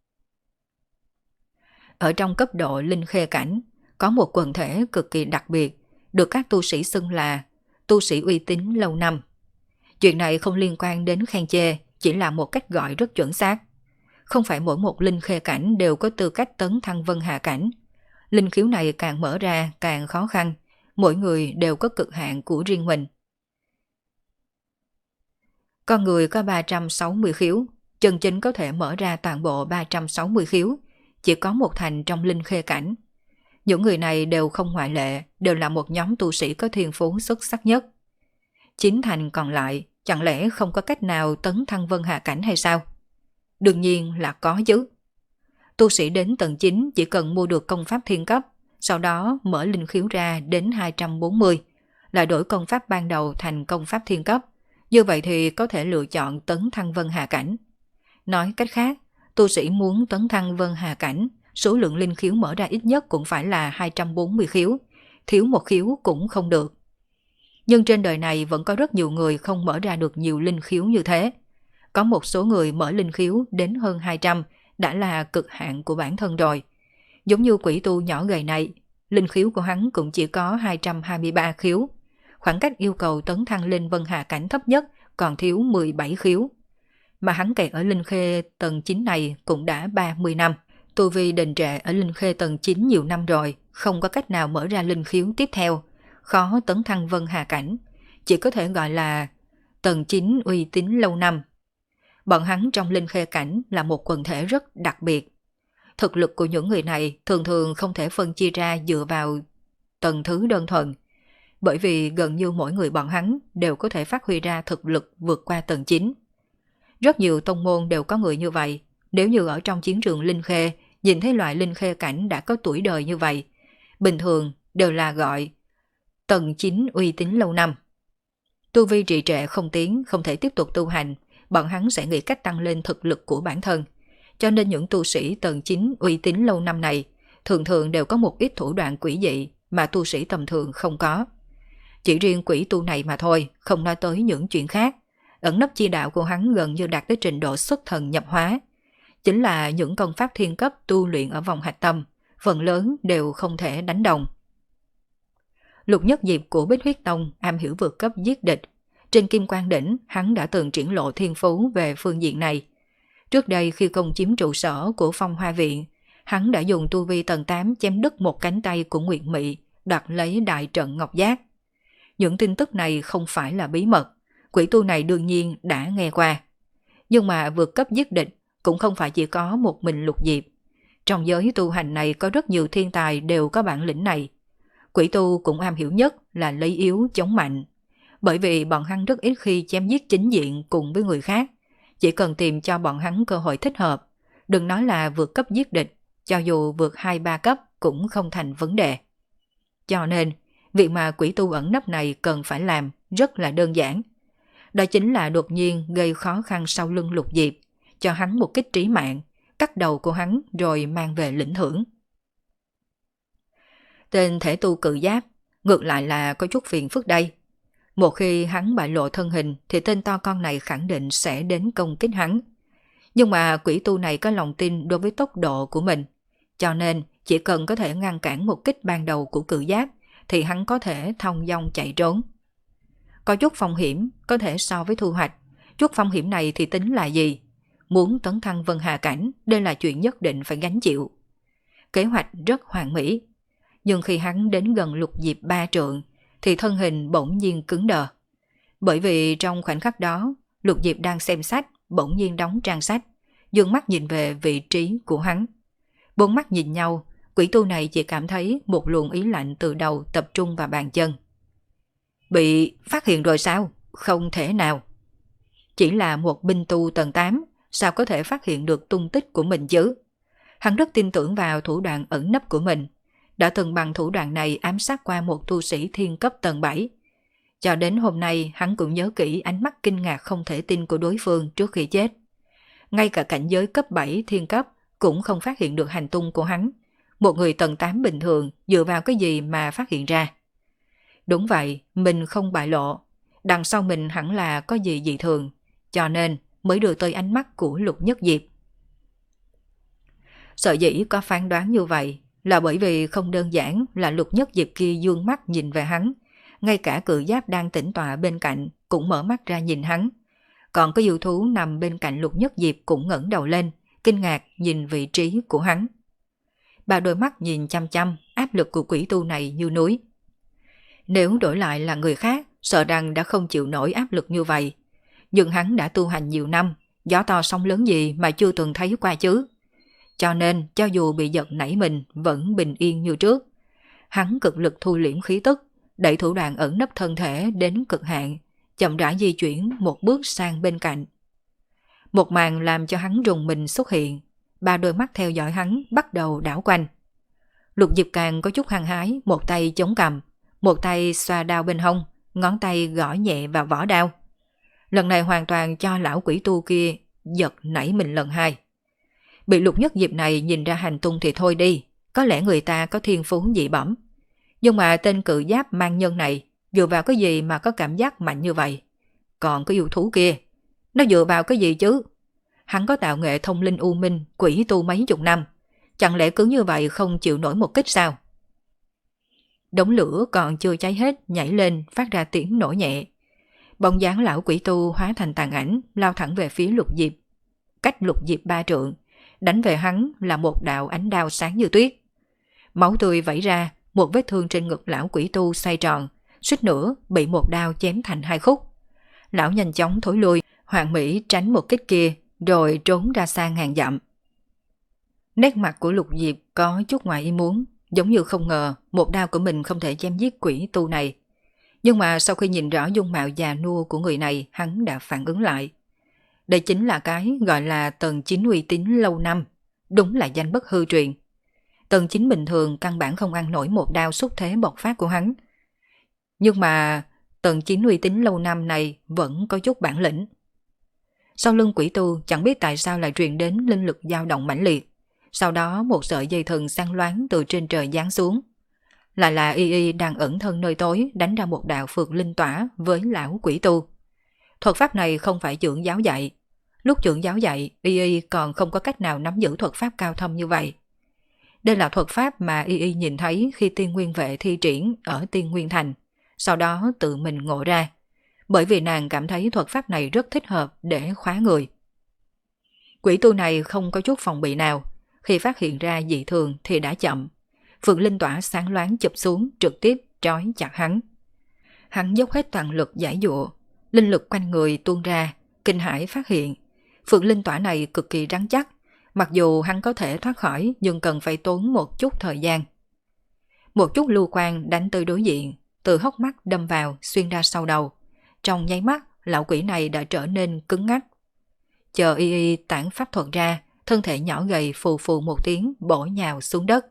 Ở trong cấp độ Linh Khê Cảnh, có một quần thể cực kỳ đặc biệt, được các tu sĩ xưng là tu sĩ uy tín lâu năm. Chuyện này không liên quan đến khen chê, chỉ là một cách gọi rất chuẩn xác. Không phải mỗi một Linh Khê Cảnh đều có tư cách tấn thăng Vân Hà Cảnh. Linh khiếu này càng mở ra càng khó khăn, mỗi người đều có cực hạn của riêng mình. Con người có ba trăm sáu mươi khiếu, chân chính có thể mở ra toàn bộ ba trăm sáu mươi khiếu, chỉ có một thành trong Linh Khê Cảnh. Những người này đều không ngoại lệ, đều là một nhóm tu sĩ có thiên phú xuất sắc nhất. Chín thành còn lại, chẳng lẽ không có cách nào tấn thăng Vân Hà Cảnh hay sao? Đương nhiên là có chứ. Tu sĩ đến tầng chín chỉ cần mua được công pháp thiên cấp, sau đó mở linh khiếu ra đến hai trăm bốn mươi, lại đổi công pháp ban đầu thành công pháp thiên cấp. Như vậy thì có thể lựa chọn tấn thăng Vân Hà Cảnh. Nói cách khác, tu sĩ muốn tấn thăng Vân Hà Cảnh, số lượng linh khiếu mở ra ít nhất cũng phải là hai trăm bốn mươi khiếu, thiếu một khiếu cũng không được. Nhưng trên đời này vẫn có rất nhiều người không mở ra được nhiều linh khiếu như thế. Có một số người mở linh khiếu đến hơn hai trăm đã là cực hạn của bản thân rồi. Giống như quỷ tu nhỏ gầy này, linh khiếu của hắn cũng chỉ có hai trăm hai mươi ba khiếu. Khoảng cách yêu cầu tấn thăng lên vân hà cảnh thấp nhất còn thiếu mười bảy khiếu. Mà hắn kẹt ở linh khê tầng chín này cũng đã ba mươi năm. Tu vi đình trệ ở linh khê tầng chín nhiều năm rồi, không có cách nào mở ra linh khiếu tiếp theo, khó tấn thăng vân hà cảnh, chỉ có thể gọi là tầng chín uy tín lâu năm. Bọn hắn trong linh khê cảnh là một quần thể rất đặc biệt. Thực lực của những người này thường thường không thể phân chia ra dựa vào tầng thứ đơn thuần, bởi vì gần như mỗi người bọn hắn đều có thể phát huy ra thực lực vượt qua tầng chín. Rất nhiều tông môn đều có người như vậy. Nếu như ở trong chiến trường linh khê nhìn thấy loại linh khê cảnh đã có tuổi đời như vậy, bình thường đều là gọi tầng chín uy tín lâu năm. Tu vi trì trệ không tiến, không thể tiếp tục tu hành, bọn hắn sẽ nghĩ cách tăng lên thực lực của bản thân. Cho nên những tu sĩ tầng chín uy tín lâu năm này thường thường đều có một ít thủ đoạn quỷ dị mà tu sĩ tầm thường không có. Chỉ riêng quỷ tu này mà thôi, không nói tới những chuyện khác. Ẩn nấp chi đạo của hắn gần như đạt tới trình độ xuất thần nhập hóa. Chính là những công pháp thiên cấp tu luyện ở vòng hạch tâm, phần lớn đều không thể đánh đồng. Lục Nhất Diệp của Bích Huyết Tông am hiểu vượt cấp giết địch. Trên Kim Quang Đỉnh, hắn đã từng triển lộ thiên phú về phương diện này. Trước đây khi công chiếm trụ sở của Phong Hoa Viện, hắn đã dùng tu vi tầng tám chém đứt một cánh tay của Nguyệt Mị, đoạt lấy đại trận Ngọc Giác. Những tin tức này không phải là bí mật, quỷ tu này đương nhiên đã nghe qua. Nhưng mà vượt cấp giết địch cũng không phải chỉ có một mình Lục Diệp. Trong giới tu hành này có rất nhiều thiên tài đều có bản lĩnh này. Quỷ tu cũng am hiểu nhất là lấy yếu chống mạnh. Bởi vì bọn hắn rất ít khi chém giết chính diện cùng với người khác. Chỉ cần tìm cho bọn hắn cơ hội thích hợp. Đừng nói là vượt cấp giết địch, cho dù vượt hai ba cấp cũng không thành vấn đề. Cho nên, việc mà quỷ tu ẩn nấp này cần phải làm rất là đơn giản. Đó chính là đột nhiên gây khó khăn sau lưng Lục Diệp, cho hắn một kích trí mạng, cắt đầu của hắn rồi mang về lĩnh thưởng. Tên thể tu cự giáp ngược lại là có chút phiền phức đây. Một khi hắn bại lộ thân hình thì tên to con này khẳng định sẽ đến công kích hắn. Nhưng mà quỷ tu này có lòng tin đối với tốc độ của mình, cho nên chỉ cần có thể ngăn cản một kích ban đầu của cự giáp thì hắn có thể thong dong chạy trốn. Có chút phong hiểm có thể so với thu hoạch, chút phong hiểm này thì tính là gì? Muốn tấn thăng vân hà cảnh, đây là chuyện nhất định phải gánh chịu. Kế hoạch rất hoàn mỹ, nhưng khi hắn đến gần Lục Diệp ba trượng thì thân hình bỗng nhiên cứng đờ. Bởi vì trong khoảnh khắc đó, Lục Diệp đang xem sách, bỗng nhiên đóng trang sách, dương mắt nhìn về vị trí của hắn. Bốn mắt nhìn nhau, quỷ tu này chỉ cảm thấy một luồng ý lạnh từ đầu tập trung vào bàn chân. Bị phát hiện rồi sao? Không thể nào. Chỉ là một binh tu tầng tám, sao có thể phát hiện được tung tích của mình chứ? Hắn rất tin tưởng vào thủ đoạn ẩn nấp của mình, đã từng bằng thủ đoạn này ám sát qua một tu sĩ thiên cấp tầng bảy. Cho đến hôm nay hắn cũng nhớ kỹ ánh mắt kinh ngạc không thể tin của đối phương trước khi chết. Ngay cả cảnh giới cấp bảy thiên cấp cũng không phát hiện được hành tung của hắn. Một người tầng tám bình thường dựa vào cái gì mà phát hiện ra? Đúng vậy, mình không bại lộ. Đằng sau mình hẳn là có gì dị thường, cho nên mới đưa tới ánh mắt của Lục Nhất Diệp. Sở dĩ có phán đoán như vậy là bởi vì không đơn giản là Lục Nhất Diệp kia dương mắt nhìn về hắn, ngay cả cự giáp đang tĩnh tọa bên cạnh cũng mở mắt ra nhìn hắn. Còn có yêu thú nằm bên cạnh Lục Nhất Diệp cũng ngẩng đầu lên, kinh ngạc nhìn vị trí của hắn. Ba đôi mắt nhìn chăm chăm, áp lực của quỷ tu này như núi. Nếu đổi lại là người khác, sợ rằng đã không chịu nổi áp lực như vậy. Nhưng hắn đã tu hành nhiều năm, gió to sóng lớn gì mà chưa từng thấy qua chứ. Cho nên, cho dù bị giật nảy mình, vẫn bình yên như trước. Hắn cực lực thu liễm khí tức, đẩy thủ đoạn ẩn nấp thân thể đến cực hạn, chậm rãi di chuyển một bước sang bên cạnh. Một màn làm cho hắn rùng mình xuất hiện, ba đôi mắt theo dõi hắn bắt đầu đảo quanh. Lục Diệp càng có chút hăng hái, một tay chống cằm, một tay xoa đao bên hông, ngón tay gõ nhẹ vào vỏ đao. Lần này hoàn toàn cho lão quỷ tu kia giật nảy mình lần hai. Bị Lục Nhất Diệp này nhìn ra hành tung thì thôi đi, có lẽ người ta có thiên phú dị bẩm. Nhưng mà tên cự giáp mang nhân này Dựa vào cái gì mà có cảm giác mạnh như vậy? Còn cái yêu thú kia, nó dựa vào cái gì chứ? Hắn có tạo nghệ thông linh u minh, quỷ tu mấy chục năm. Chẳng lẽ cứ như vậy không chịu nổi một kích sao? Đống lửa còn chưa cháy hết nhảy lên phát ra tiếng nổ nhẹ. Bóng dáng lão quỷ tu hóa thành tàn ảnh lao thẳng về phía Lục Diệp. Cách Lục Diệp ba trượng, đánh về hắn là một đạo ánh đao sáng như tuyết. Máu tươi vẩy ra, một vết thương trên ngực lão quỷ tu xoay tròn, suýt nữa bị một đao chém thành hai khúc. Lão nhanh chóng thối lui, Hoàng Mỹ tránh một kích kia rồi trốn ra xa ngàn dặm. Nét mặt của Lục Diệp có chút ngoài ý muốn, giống như không ngờ một đao của mình không thể chém giết quỷ tu này. Nhưng mà sau khi nhìn rõ dung mạo già nua của người này, hắn đã phản ứng lại. Đây chính là cái gọi là Tần Chính uy tín lâu năm, đúng là danh bất hư truyền. Tần Chính bình thường căn bản không ăn nổi một đao xúc thế bộc phát của hắn. Nhưng mà Tần Chính uy tín lâu năm này vẫn có chút bản lĩnh. Sau lưng quỷ tu chẳng biết tại sao lại truyền đến linh lực dao động mãnh liệt. Sau đó một sợi dây thừng sáng loáng từ trên trời giáng xuống. Lại là Y Y đang ẩn thân nơi tối đánh ra một đạo phược linh tỏa với lão quỷ tu. Thuật pháp này không phải trưởng giáo dạy. Lúc trưởng giáo dạy, Y Y còn không có cách nào nắm giữ thuật pháp cao thâm như vậy. Đây là thuật pháp mà Y Y nhìn thấy khi Tiên Nguyên Vệ thi triển ở Tiên Nguyên Thành, sau đó tự mình ngộ ra. Bởi vì nàng cảm thấy thuật pháp này rất thích hợp để khóa người. Quỷ tu này không có chút phòng bị nào, khi phát hiện ra dị thường thì đã chậm. Phượng linh tỏa sáng loáng chụp xuống trực tiếp trói chặt hắn. Hắn dốc hết toàn lực giải dụa, linh lực quanh người tuôn ra, kinh hãi phát hiện. Phượng linh tỏa này cực kỳ rắn chắc, mặc dù hắn có thể thoát khỏi nhưng cần phải tốn một chút thời gian. Một chút lưu quang đánh tới đối diện, từ hốc mắt đâm vào xuyên ra sau đầu. Trong nháy mắt, lão quỷ này đã trở nên cứng ngắc. Chờ Y Y tản pháp thuật ra, thân thể nhỏ gầy phù phù một tiếng bổ nhào xuống đất.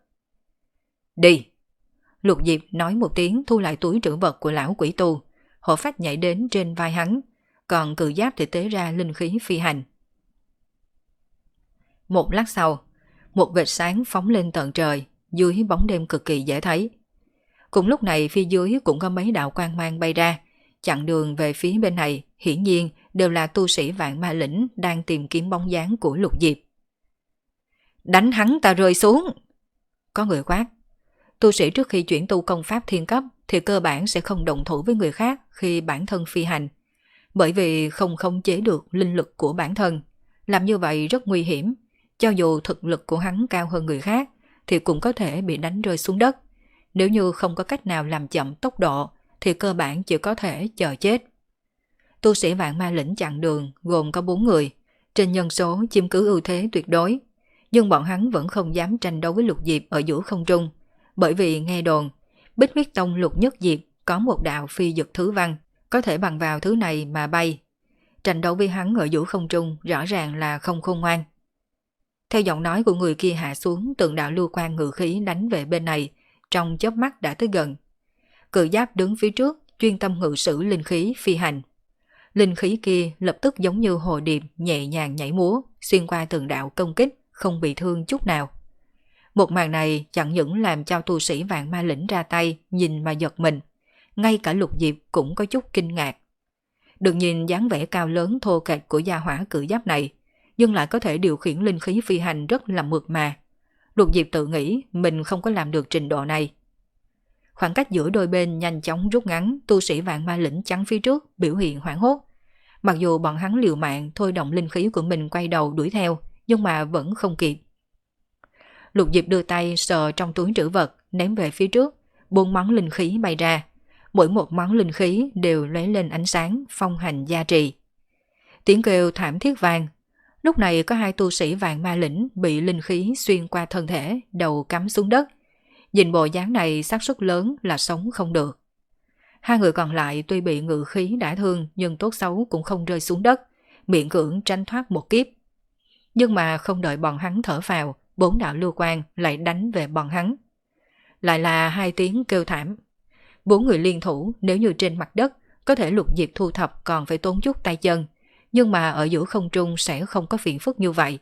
Đi! Lục Diệp nói một tiếng thu lại túi trữ vật của lão quỷ tu, hổ phách nhảy đến trên vai hắn, còn cự giáp thì tế ra linh khí phi hành. Một lát sau, một vệt sáng phóng lên tận trời, dưới bóng đêm cực kỳ dễ thấy. Cùng lúc này phía dưới cũng có mấy đạo quang mang bay ra, chặn đường về phía bên này, hiển nhiên đều là tu sĩ Vạn Ma Lĩnh đang tìm kiếm bóng dáng của Lục Diệp. Đánh hắn ta rơi xuống! Có người quát. Tu sĩ trước khi chuyển tu công pháp thiên cấp thì cơ bản sẽ không động thủ với người khác khi bản thân phi hành, bởi vì không khống chế được linh lực của bản thân. Làm như vậy rất nguy hiểm, cho dù thực lực của hắn cao hơn người khác thì cũng có thể bị đánh rơi xuống đất. Nếu như không có cách nào làm chậm tốc độ thì cơ bản chỉ có thể chờ chết. Tu sĩ Vạn Ma Lĩnh chặn đường gồm có bốn người, trên nhân số chiếm cứ ưu thế tuyệt đối, nhưng bọn hắn vẫn không dám tranh đấu với Lục Diệp ở giữa không trung, bởi vì nghe đồn Bích Huyết Tông Lục Nhất Diệp có một đạo phi dực thứ văn, có thể bằng vào thứ này mà bay. Tranh đấu với hắn ở giữa không trung rõ ràng là không khôn ngoan. Theo giọng nói của người kia hạ xuống, từng đạo lưu quang ngự khí đánh về bên này, trong chớp mắt đã tới gần. Cự giáp đứng phía trước, chuyên tâm ngự sử linh khí phi hành. Linh khí kia lập tức giống như hồ điệp nhẹ nhàng nhảy múa, xuyên qua từng đạo công kích, không bị thương chút nào. Một màn này chẳng những làm cho tu sĩ Vạn Ma Lĩnh ra tay nhìn mà giật mình, ngay cả Lục Diệp cũng có chút kinh ngạc. Đừng nhìn dáng vẻ cao lớn thô kệch của gia hỏa cự giáp này, nhưng lại có thể điều khiển linh khí phi hành rất là mượt mà. Lục Diệp tự nghĩ mình không có làm được trình độ này. Khoảng cách giữa đôi bên nhanh chóng rút ngắn, tu sĩ Vạn Ma Lĩnh chắn phía trước biểu hiện hoảng hốt. Mặc dù bọn hắn liều mạng thôi động linh khí của mình quay đầu đuổi theo, nhưng mà vẫn không kịp. Lục Diệp đưa tay sờ trong túi trữ vật, ném về phía trước, bốn món linh khí bay ra. Mỗi một món linh khí đều lóe lên ánh sáng, phong hành gia trì. Tiếng kêu thảm thiết vang. Lúc này có hai tu sĩ Vạn Ma Lĩnh bị linh khí xuyên qua thân thể, đầu cắm xuống đất. Nhìn bộ dáng này xác suất lớn là sống không được. Hai người còn lại tuy bị ngự khí đả thương nhưng tốt xấu cũng không rơi xuống đất, miễn cưỡng tranh thoát một kiếp. Nhưng mà không đợi bọn hắn thở phào, bốn đạo lưu quang lại đánh về bọn hắn. Lại là hai tiếng kêu thảm. Bốn người liên thủ, nếu như trên mặt đất có thể Lục Diệp thu thập còn phải tốn chút tay chân, nhưng mà ở giữa không trung sẽ không có phiền phức như vậy.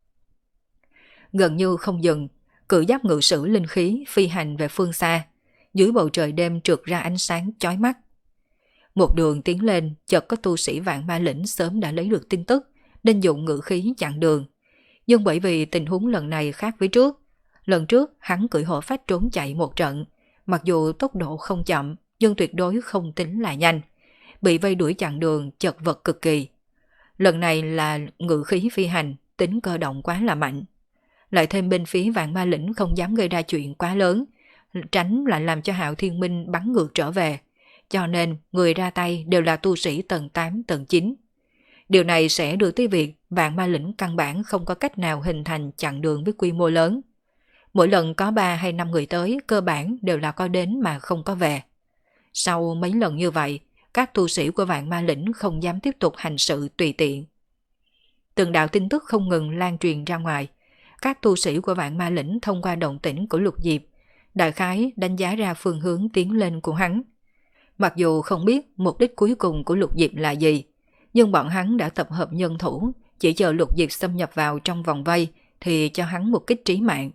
Gần như không dừng, cự giáp ngự sử linh khí phi hành về phương xa, dưới bầu trời đêm trượt ra ánh sáng chói mắt. Một đường tiến lên, chợt có tu sĩ Vạn Ma Lĩnh sớm đã lấy được tin tức, nên dùng ngự khí chặn đường. Nhưng bởi vì tình huống lần này khác với trước, lần trước hắn cưỡi hổ phách trốn chạy một trận, mặc dù tốc độ không chậm, nhưng tuyệt đối không tính là nhanh, bị vây đuổi chặn đường chật vật cực kỳ. Lần này là ngự khí phi hành, tính cơ động quá là mạnh. Lại thêm bên phía Vạn Ma Lĩnh không dám gây ra chuyện quá lớn, tránh lại làm cho Hạo Thiên Minh bắn ngược trở về, cho nên người ra tay đều là tu sĩ tầng tám, tầng chín. Điều này sẽ đưa tới việc Vạn Ma Lĩnh căn bản không có cách nào hình thành chặn đường với quy mô lớn. Mỗi lần có ba hay năm người tới, cơ bản đều là có đến mà không có về. Sau mấy lần như vậy, các tu sĩ của Vạn Ma Lĩnh không dám tiếp tục hành sự tùy tiện. Từng đạo tin tức không ngừng lan truyền ra ngoài. Các tu sĩ của Vạn Ma Lĩnh thông qua động tĩnh của Lục Diệp, đại khái đánh giá ra phương hướng tiến lên của hắn. Mặc dù không biết mục đích cuối cùng của Lục Diệp là gì, nhưng bọn hắn đã tập hợp nhân thủ, chỉ chờ Lục Diệp xâm nhập vào trong vòng vây thì cho hắn một kích trí mạng.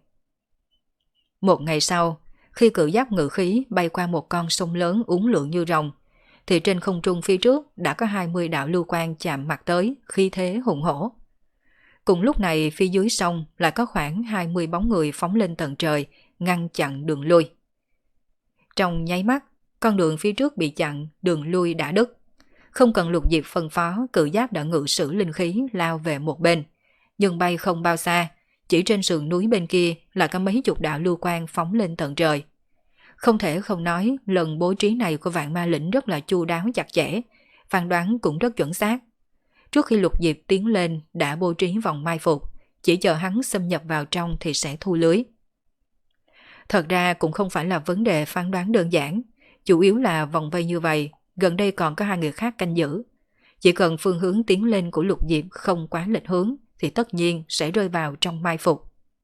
Một ngày sau, khi cự giáp ngự khí bay qua một con sông lớn uốn lượn như rồng, thì trên không trung phía trước đã có hai mươi đạo lưu quang chạm mặt tới, khí thế hùng hổ. Cùng lúc này phía dưới sông lại có khoảng hai mươi bóng người phóng lên tận trời, ngăn chặn đường lui. Trong nháy mắt, con đường phía trước bị chặn, đường lui đã đứt. Không cần Lục Diệp phân phó, cự giáp đã ngự sử linh khí lao về một bên. Nhưng bay không bao xa, chỉ trên sườn núi bên kia là có mấy chục đạo lưu quang phóng lên tận trời. Không thể không nói, lần bố trí này của Vạn Ma Lĩnh rất là chu đáo chặt chẽ, phán đoán cũng rất chuẩn xác. Trước khi Lục Diệp tiến lên đã bố trí vòng mai phục, chỉ chờ hắn xâm nhập vào trong thì sẽ thu lưới. Thật ra cũng không phải là vấn đề phán đoán đơn giản, chủ yếu là vòng vây như vậy, gần đây còn có hai người khác canh giữ. Chỉ cần phương hướng tiến lên của Lục Diệp không quá lệch hướng thì tất nhiên sẽ rơi vào trong mai phục.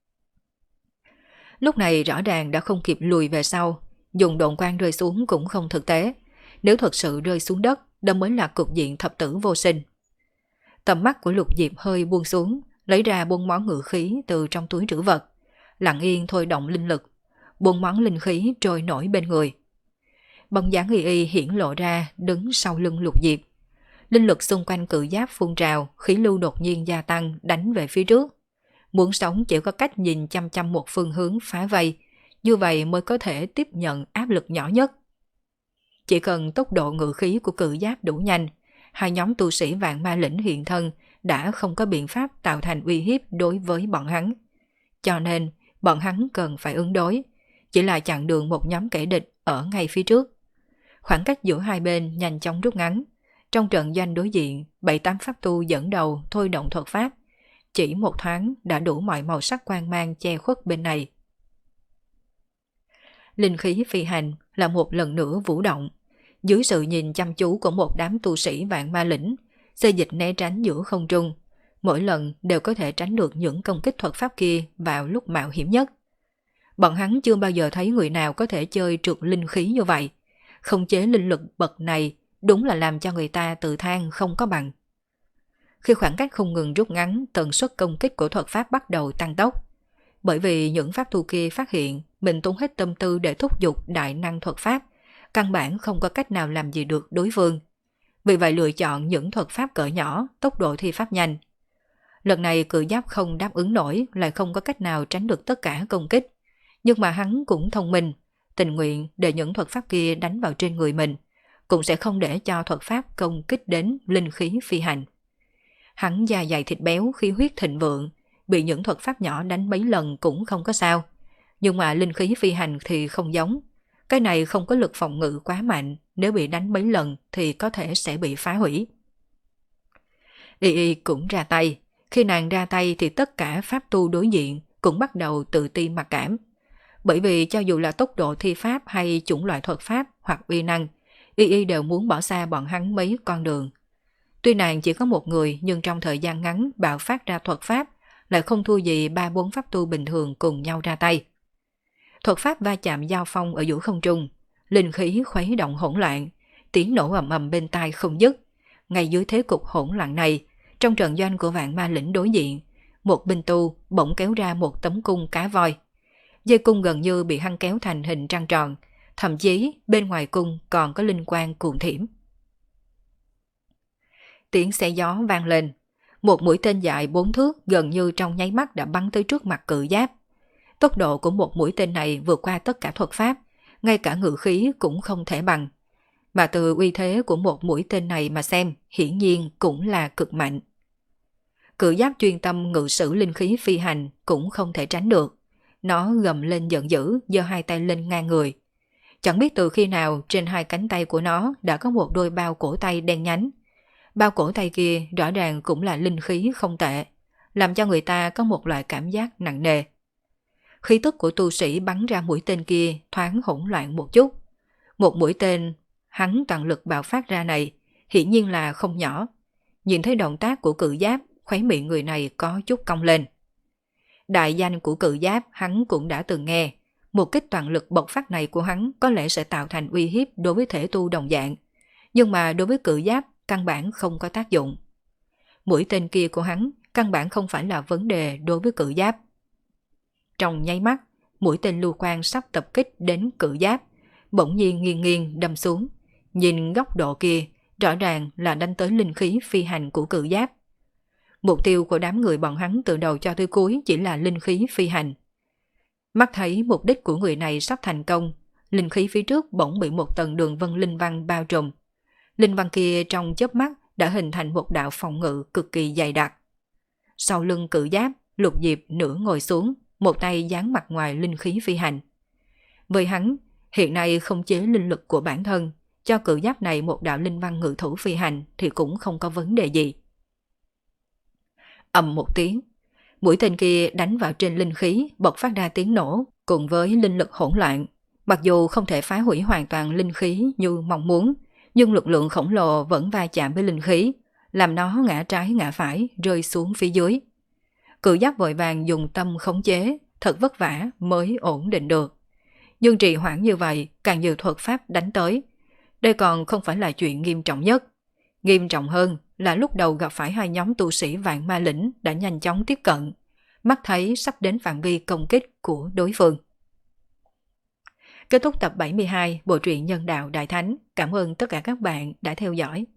Lúc này rõ ràng đã không kịp lùi về sau, dùng độn quang rơi xuống cũng không thực tế. Nếu thật sự rơi xuống đất, đó mới là cục diện thập tử vô sinh. Tầm mắt của Lục Diệp hơi buông xuống, lấy ra bốn món ngự khí từ trong túi trữ vật, lặng yên thôi động linh lực, bốn món linh khí trôi nổi bên người. Bóng dáng y y hiển lộ ra đứng sau lưng Lục Diệp. Linh lực xung quanh cự giáp phun trào, khí lưu đột nhiên gia tăng đánh về phía trước. Muốn sống chỉ có cách nhìn chăm chăm một phương hướng phá vây, như vậy mới có thể tiếp nhận áp lực nhỏ nhất. Chỉ cần tốc độ ngự khí của cự giáp đủ nhanh, hai nhóm tu sĩ Vạn Ma Lĩnh hiện thân đã không có biện pháp tạo thành uy hiếp đối với bọn hắn. Cho nên, bọn hắn cần phải ứng đối, chỉ là chặn đường một nhóm kẻ địch ở ngay phía trước. Khoảng cách giữa hai bên nhanh chóng rút ngắn. Trong trận doanh đối diện, bảy tám pháp tu dẫn đầu thôi động thuật pháp. Chỉ một thoáng đã đủ mọi màu sắc quang mang che khuất bên này. Linh khí phi hành là một lần nữa vũ động. Dưới sự nhìn chăm chú của một đám tu sĩ Vạn Ma Lĩnh, xê dịch né tránh giữa không trung, mỗi lần đều có thể tránh được những công kích thuật pháp kia vào lúc mạo hiểm nhất. Bọn hắn chưa bao giờ thấy người nào có thể chơi trượt linh khí như vậy. Khống chế linh lực bậc này đúng là làm cho người ta tự than không có bằng. Khi khoảng cách không ngừng rút ngắn, tần suất công kích của thuật pháp bắt đầu tăng tốc. Bởi vì những pháp tu kia phát hiện mình tốn hết tâm tư để thúc giục đại năng thuật pháp, căn bản không có cách nào làm gì được đối phương. Vì vậy lựa chọn những thuật pháp cỡ nhỏ, tốc độ thi pháp nhanh. Lần này cự giáp không đáp ứng nổi, lại không có cách nào tránh được tất cả công kích. Nhưng mà hắn cũng thông minh, tình nguyện để những thuật pháp kia đánh vào trên người mình, cũng sẽ không để cho thuật pháp công kích đến linh khí phi hành. Hắn da dày thịt béo, khí huyết thịnh vượng, bị những thuật pháp nhỏ đánh mấy lần cũng không có sao. Nhưng mà linh khí phi hành thì không giống. Cái này không có lực phòng ngự quá mạnh, nếu bị đánh mấy lần thì có thể sẽ bị phá hủy. Y Y cũng ra tay. Khi nàng ra tay thì tất cả pháp tu đối diện cũng bắt đầu tự ti mặc cảm. Bởi vì cho dù là tốc độ thi pháp hay chủng loại thuật pháp hoặc uy năng, Y Y đều muốn bỏ xa bọn hắn mấy con đường. Tuy nàng chỉ có một người nhưng trong thời gian ngắn bạo phát ra thuật pháp lại không thua gì ba bốn pháp tu bình thường cùng nhau ra tay. Thuật pháp va chạm giao phong ở giữa không trung, linh khí khuấy động hỗn loạn, tiếng nổ ầm ầm bên tai không dứt. Ngay dưới thế cục hỗn loạn này, trong trận doanh của Vạn Ma Lĩnh đối diện, một binh tu bỗng kéo ra một tấm cung cá voi. Dây cung gần như bị hắn kéo thành hình trăng tròn, Thậm chí bên ngoài cung còn có linh quang cuồn thiểm. Tiếng xé gió vang lên. Một mũi tên dài bốn thước gần như trong nháy mắt đã bắn tới trước mặt Cự Giáp. Tốc độ của một mũi tên này vượt qua tất cả thuật pháp, ngay cả ngự khí cũng không thể bằng. Mà từ uy thế của một mũi tên này mà xem, hiển nhiên cũng là cực mạnh. Cự Giáp chuyên tâm ngự sử linh khí phi hành cũng không thể tránh được. Nó gầm lên giận dữ, giơ hai tay lên ngang người. Chẳng biết từ khi nào trên hai cánh tay của nó đã có một đôi bao cổ tay đen nhánh. Bao cổ tay kia rõ ràng cũng là linh khí không tệ, làm cho người ta có một loại cảm giác nặng nề. Khí tức của tu sĩ bắn ra mũi tên kia thoáng hỗn loạn một chút. Một mũi tên hắn toàn lực bạo phát ra này hiển nhiên là không nhỏ. Nhìn thấy động tác của Cự Giáp, khóe miệng người này có chút cong lên. Đại danh của Cự Giáp hắn cũng đã từng nghe. Một kích toàn lực bộc phát này của hắn có lẽ sẽ tạo thành uy hiếp đối với thể tu đồng dạng. Nhưng mà đối với Cự Giáp căn bản không có tác dụng. Mũi tên kia của hắn căn bản không phải là vấn đề đối với Cự Giáp. Trong nháy mắt, mũi tên lưu quang sắp tập kích đến Cự Giáp, bỗng nhiên nghiêng nghiêng đâm xuống. Nhìn góc độ kia, rõ ràng là đánh tới linh khí phi hành của Cự Giáp. Mục tiêu của đám người bọn hắn từ đầu cho tới cuối chỉ là linh khí phi hành. Mắt thấy mục đích của người này sắp thành công, linh khí phía trước bỗng bị một tầng đường vân linh văn bao trùm. Linh văn kia trong chớp mắt đã hình thành một đạo phòng ngự cực kỳ dày đặc. Sau lưng Cự Giáp, Lục Diệp nửa ngồi xuống, một tay dán mặt ngoài linh khí phi hành. Với hắn, hiện nay không chế linh lực của bản thân, cho Cự Giáp này một đạo linh văn ngự thủ phi hành thì cũng không có vấn đề gì. Ầm một tiếng, mũi tên kia đánh vào trên linh khí, bộc phát ra tiếng nổ, cùng với linh lực hỗn loạn. Mặc dù không thể phá hủy hoàn toàn linh khí như mong muốn, nhưng lực lượng khổng lồ vẫn va chạm với linh khí, làm nó ngã trái ngã phải rơi xuống phía dưới. Cự Giáp vội vàng dùng tâm khống chế, thật vất vả mới ổn định được. Nhưng trì hoãn như vậy, càng nhiều thuật pháp đánh tới. Đây còn không phải là chuyện nghiêm trọng nhất. Nghiêm trọng hơn là lúc đầu gặp phải hai nhóm tu sĩ Vạn Ma Lĩnh đã nhanh chóng tiếp cận, mắt thấy sắp đến phạm vi công kích của đối phương. Kết thúc tập bảy mươi hai Bộ truyện Nhân Đạo Đại Thánh. Cảm ơn tất cả các bạn đã theo dõi.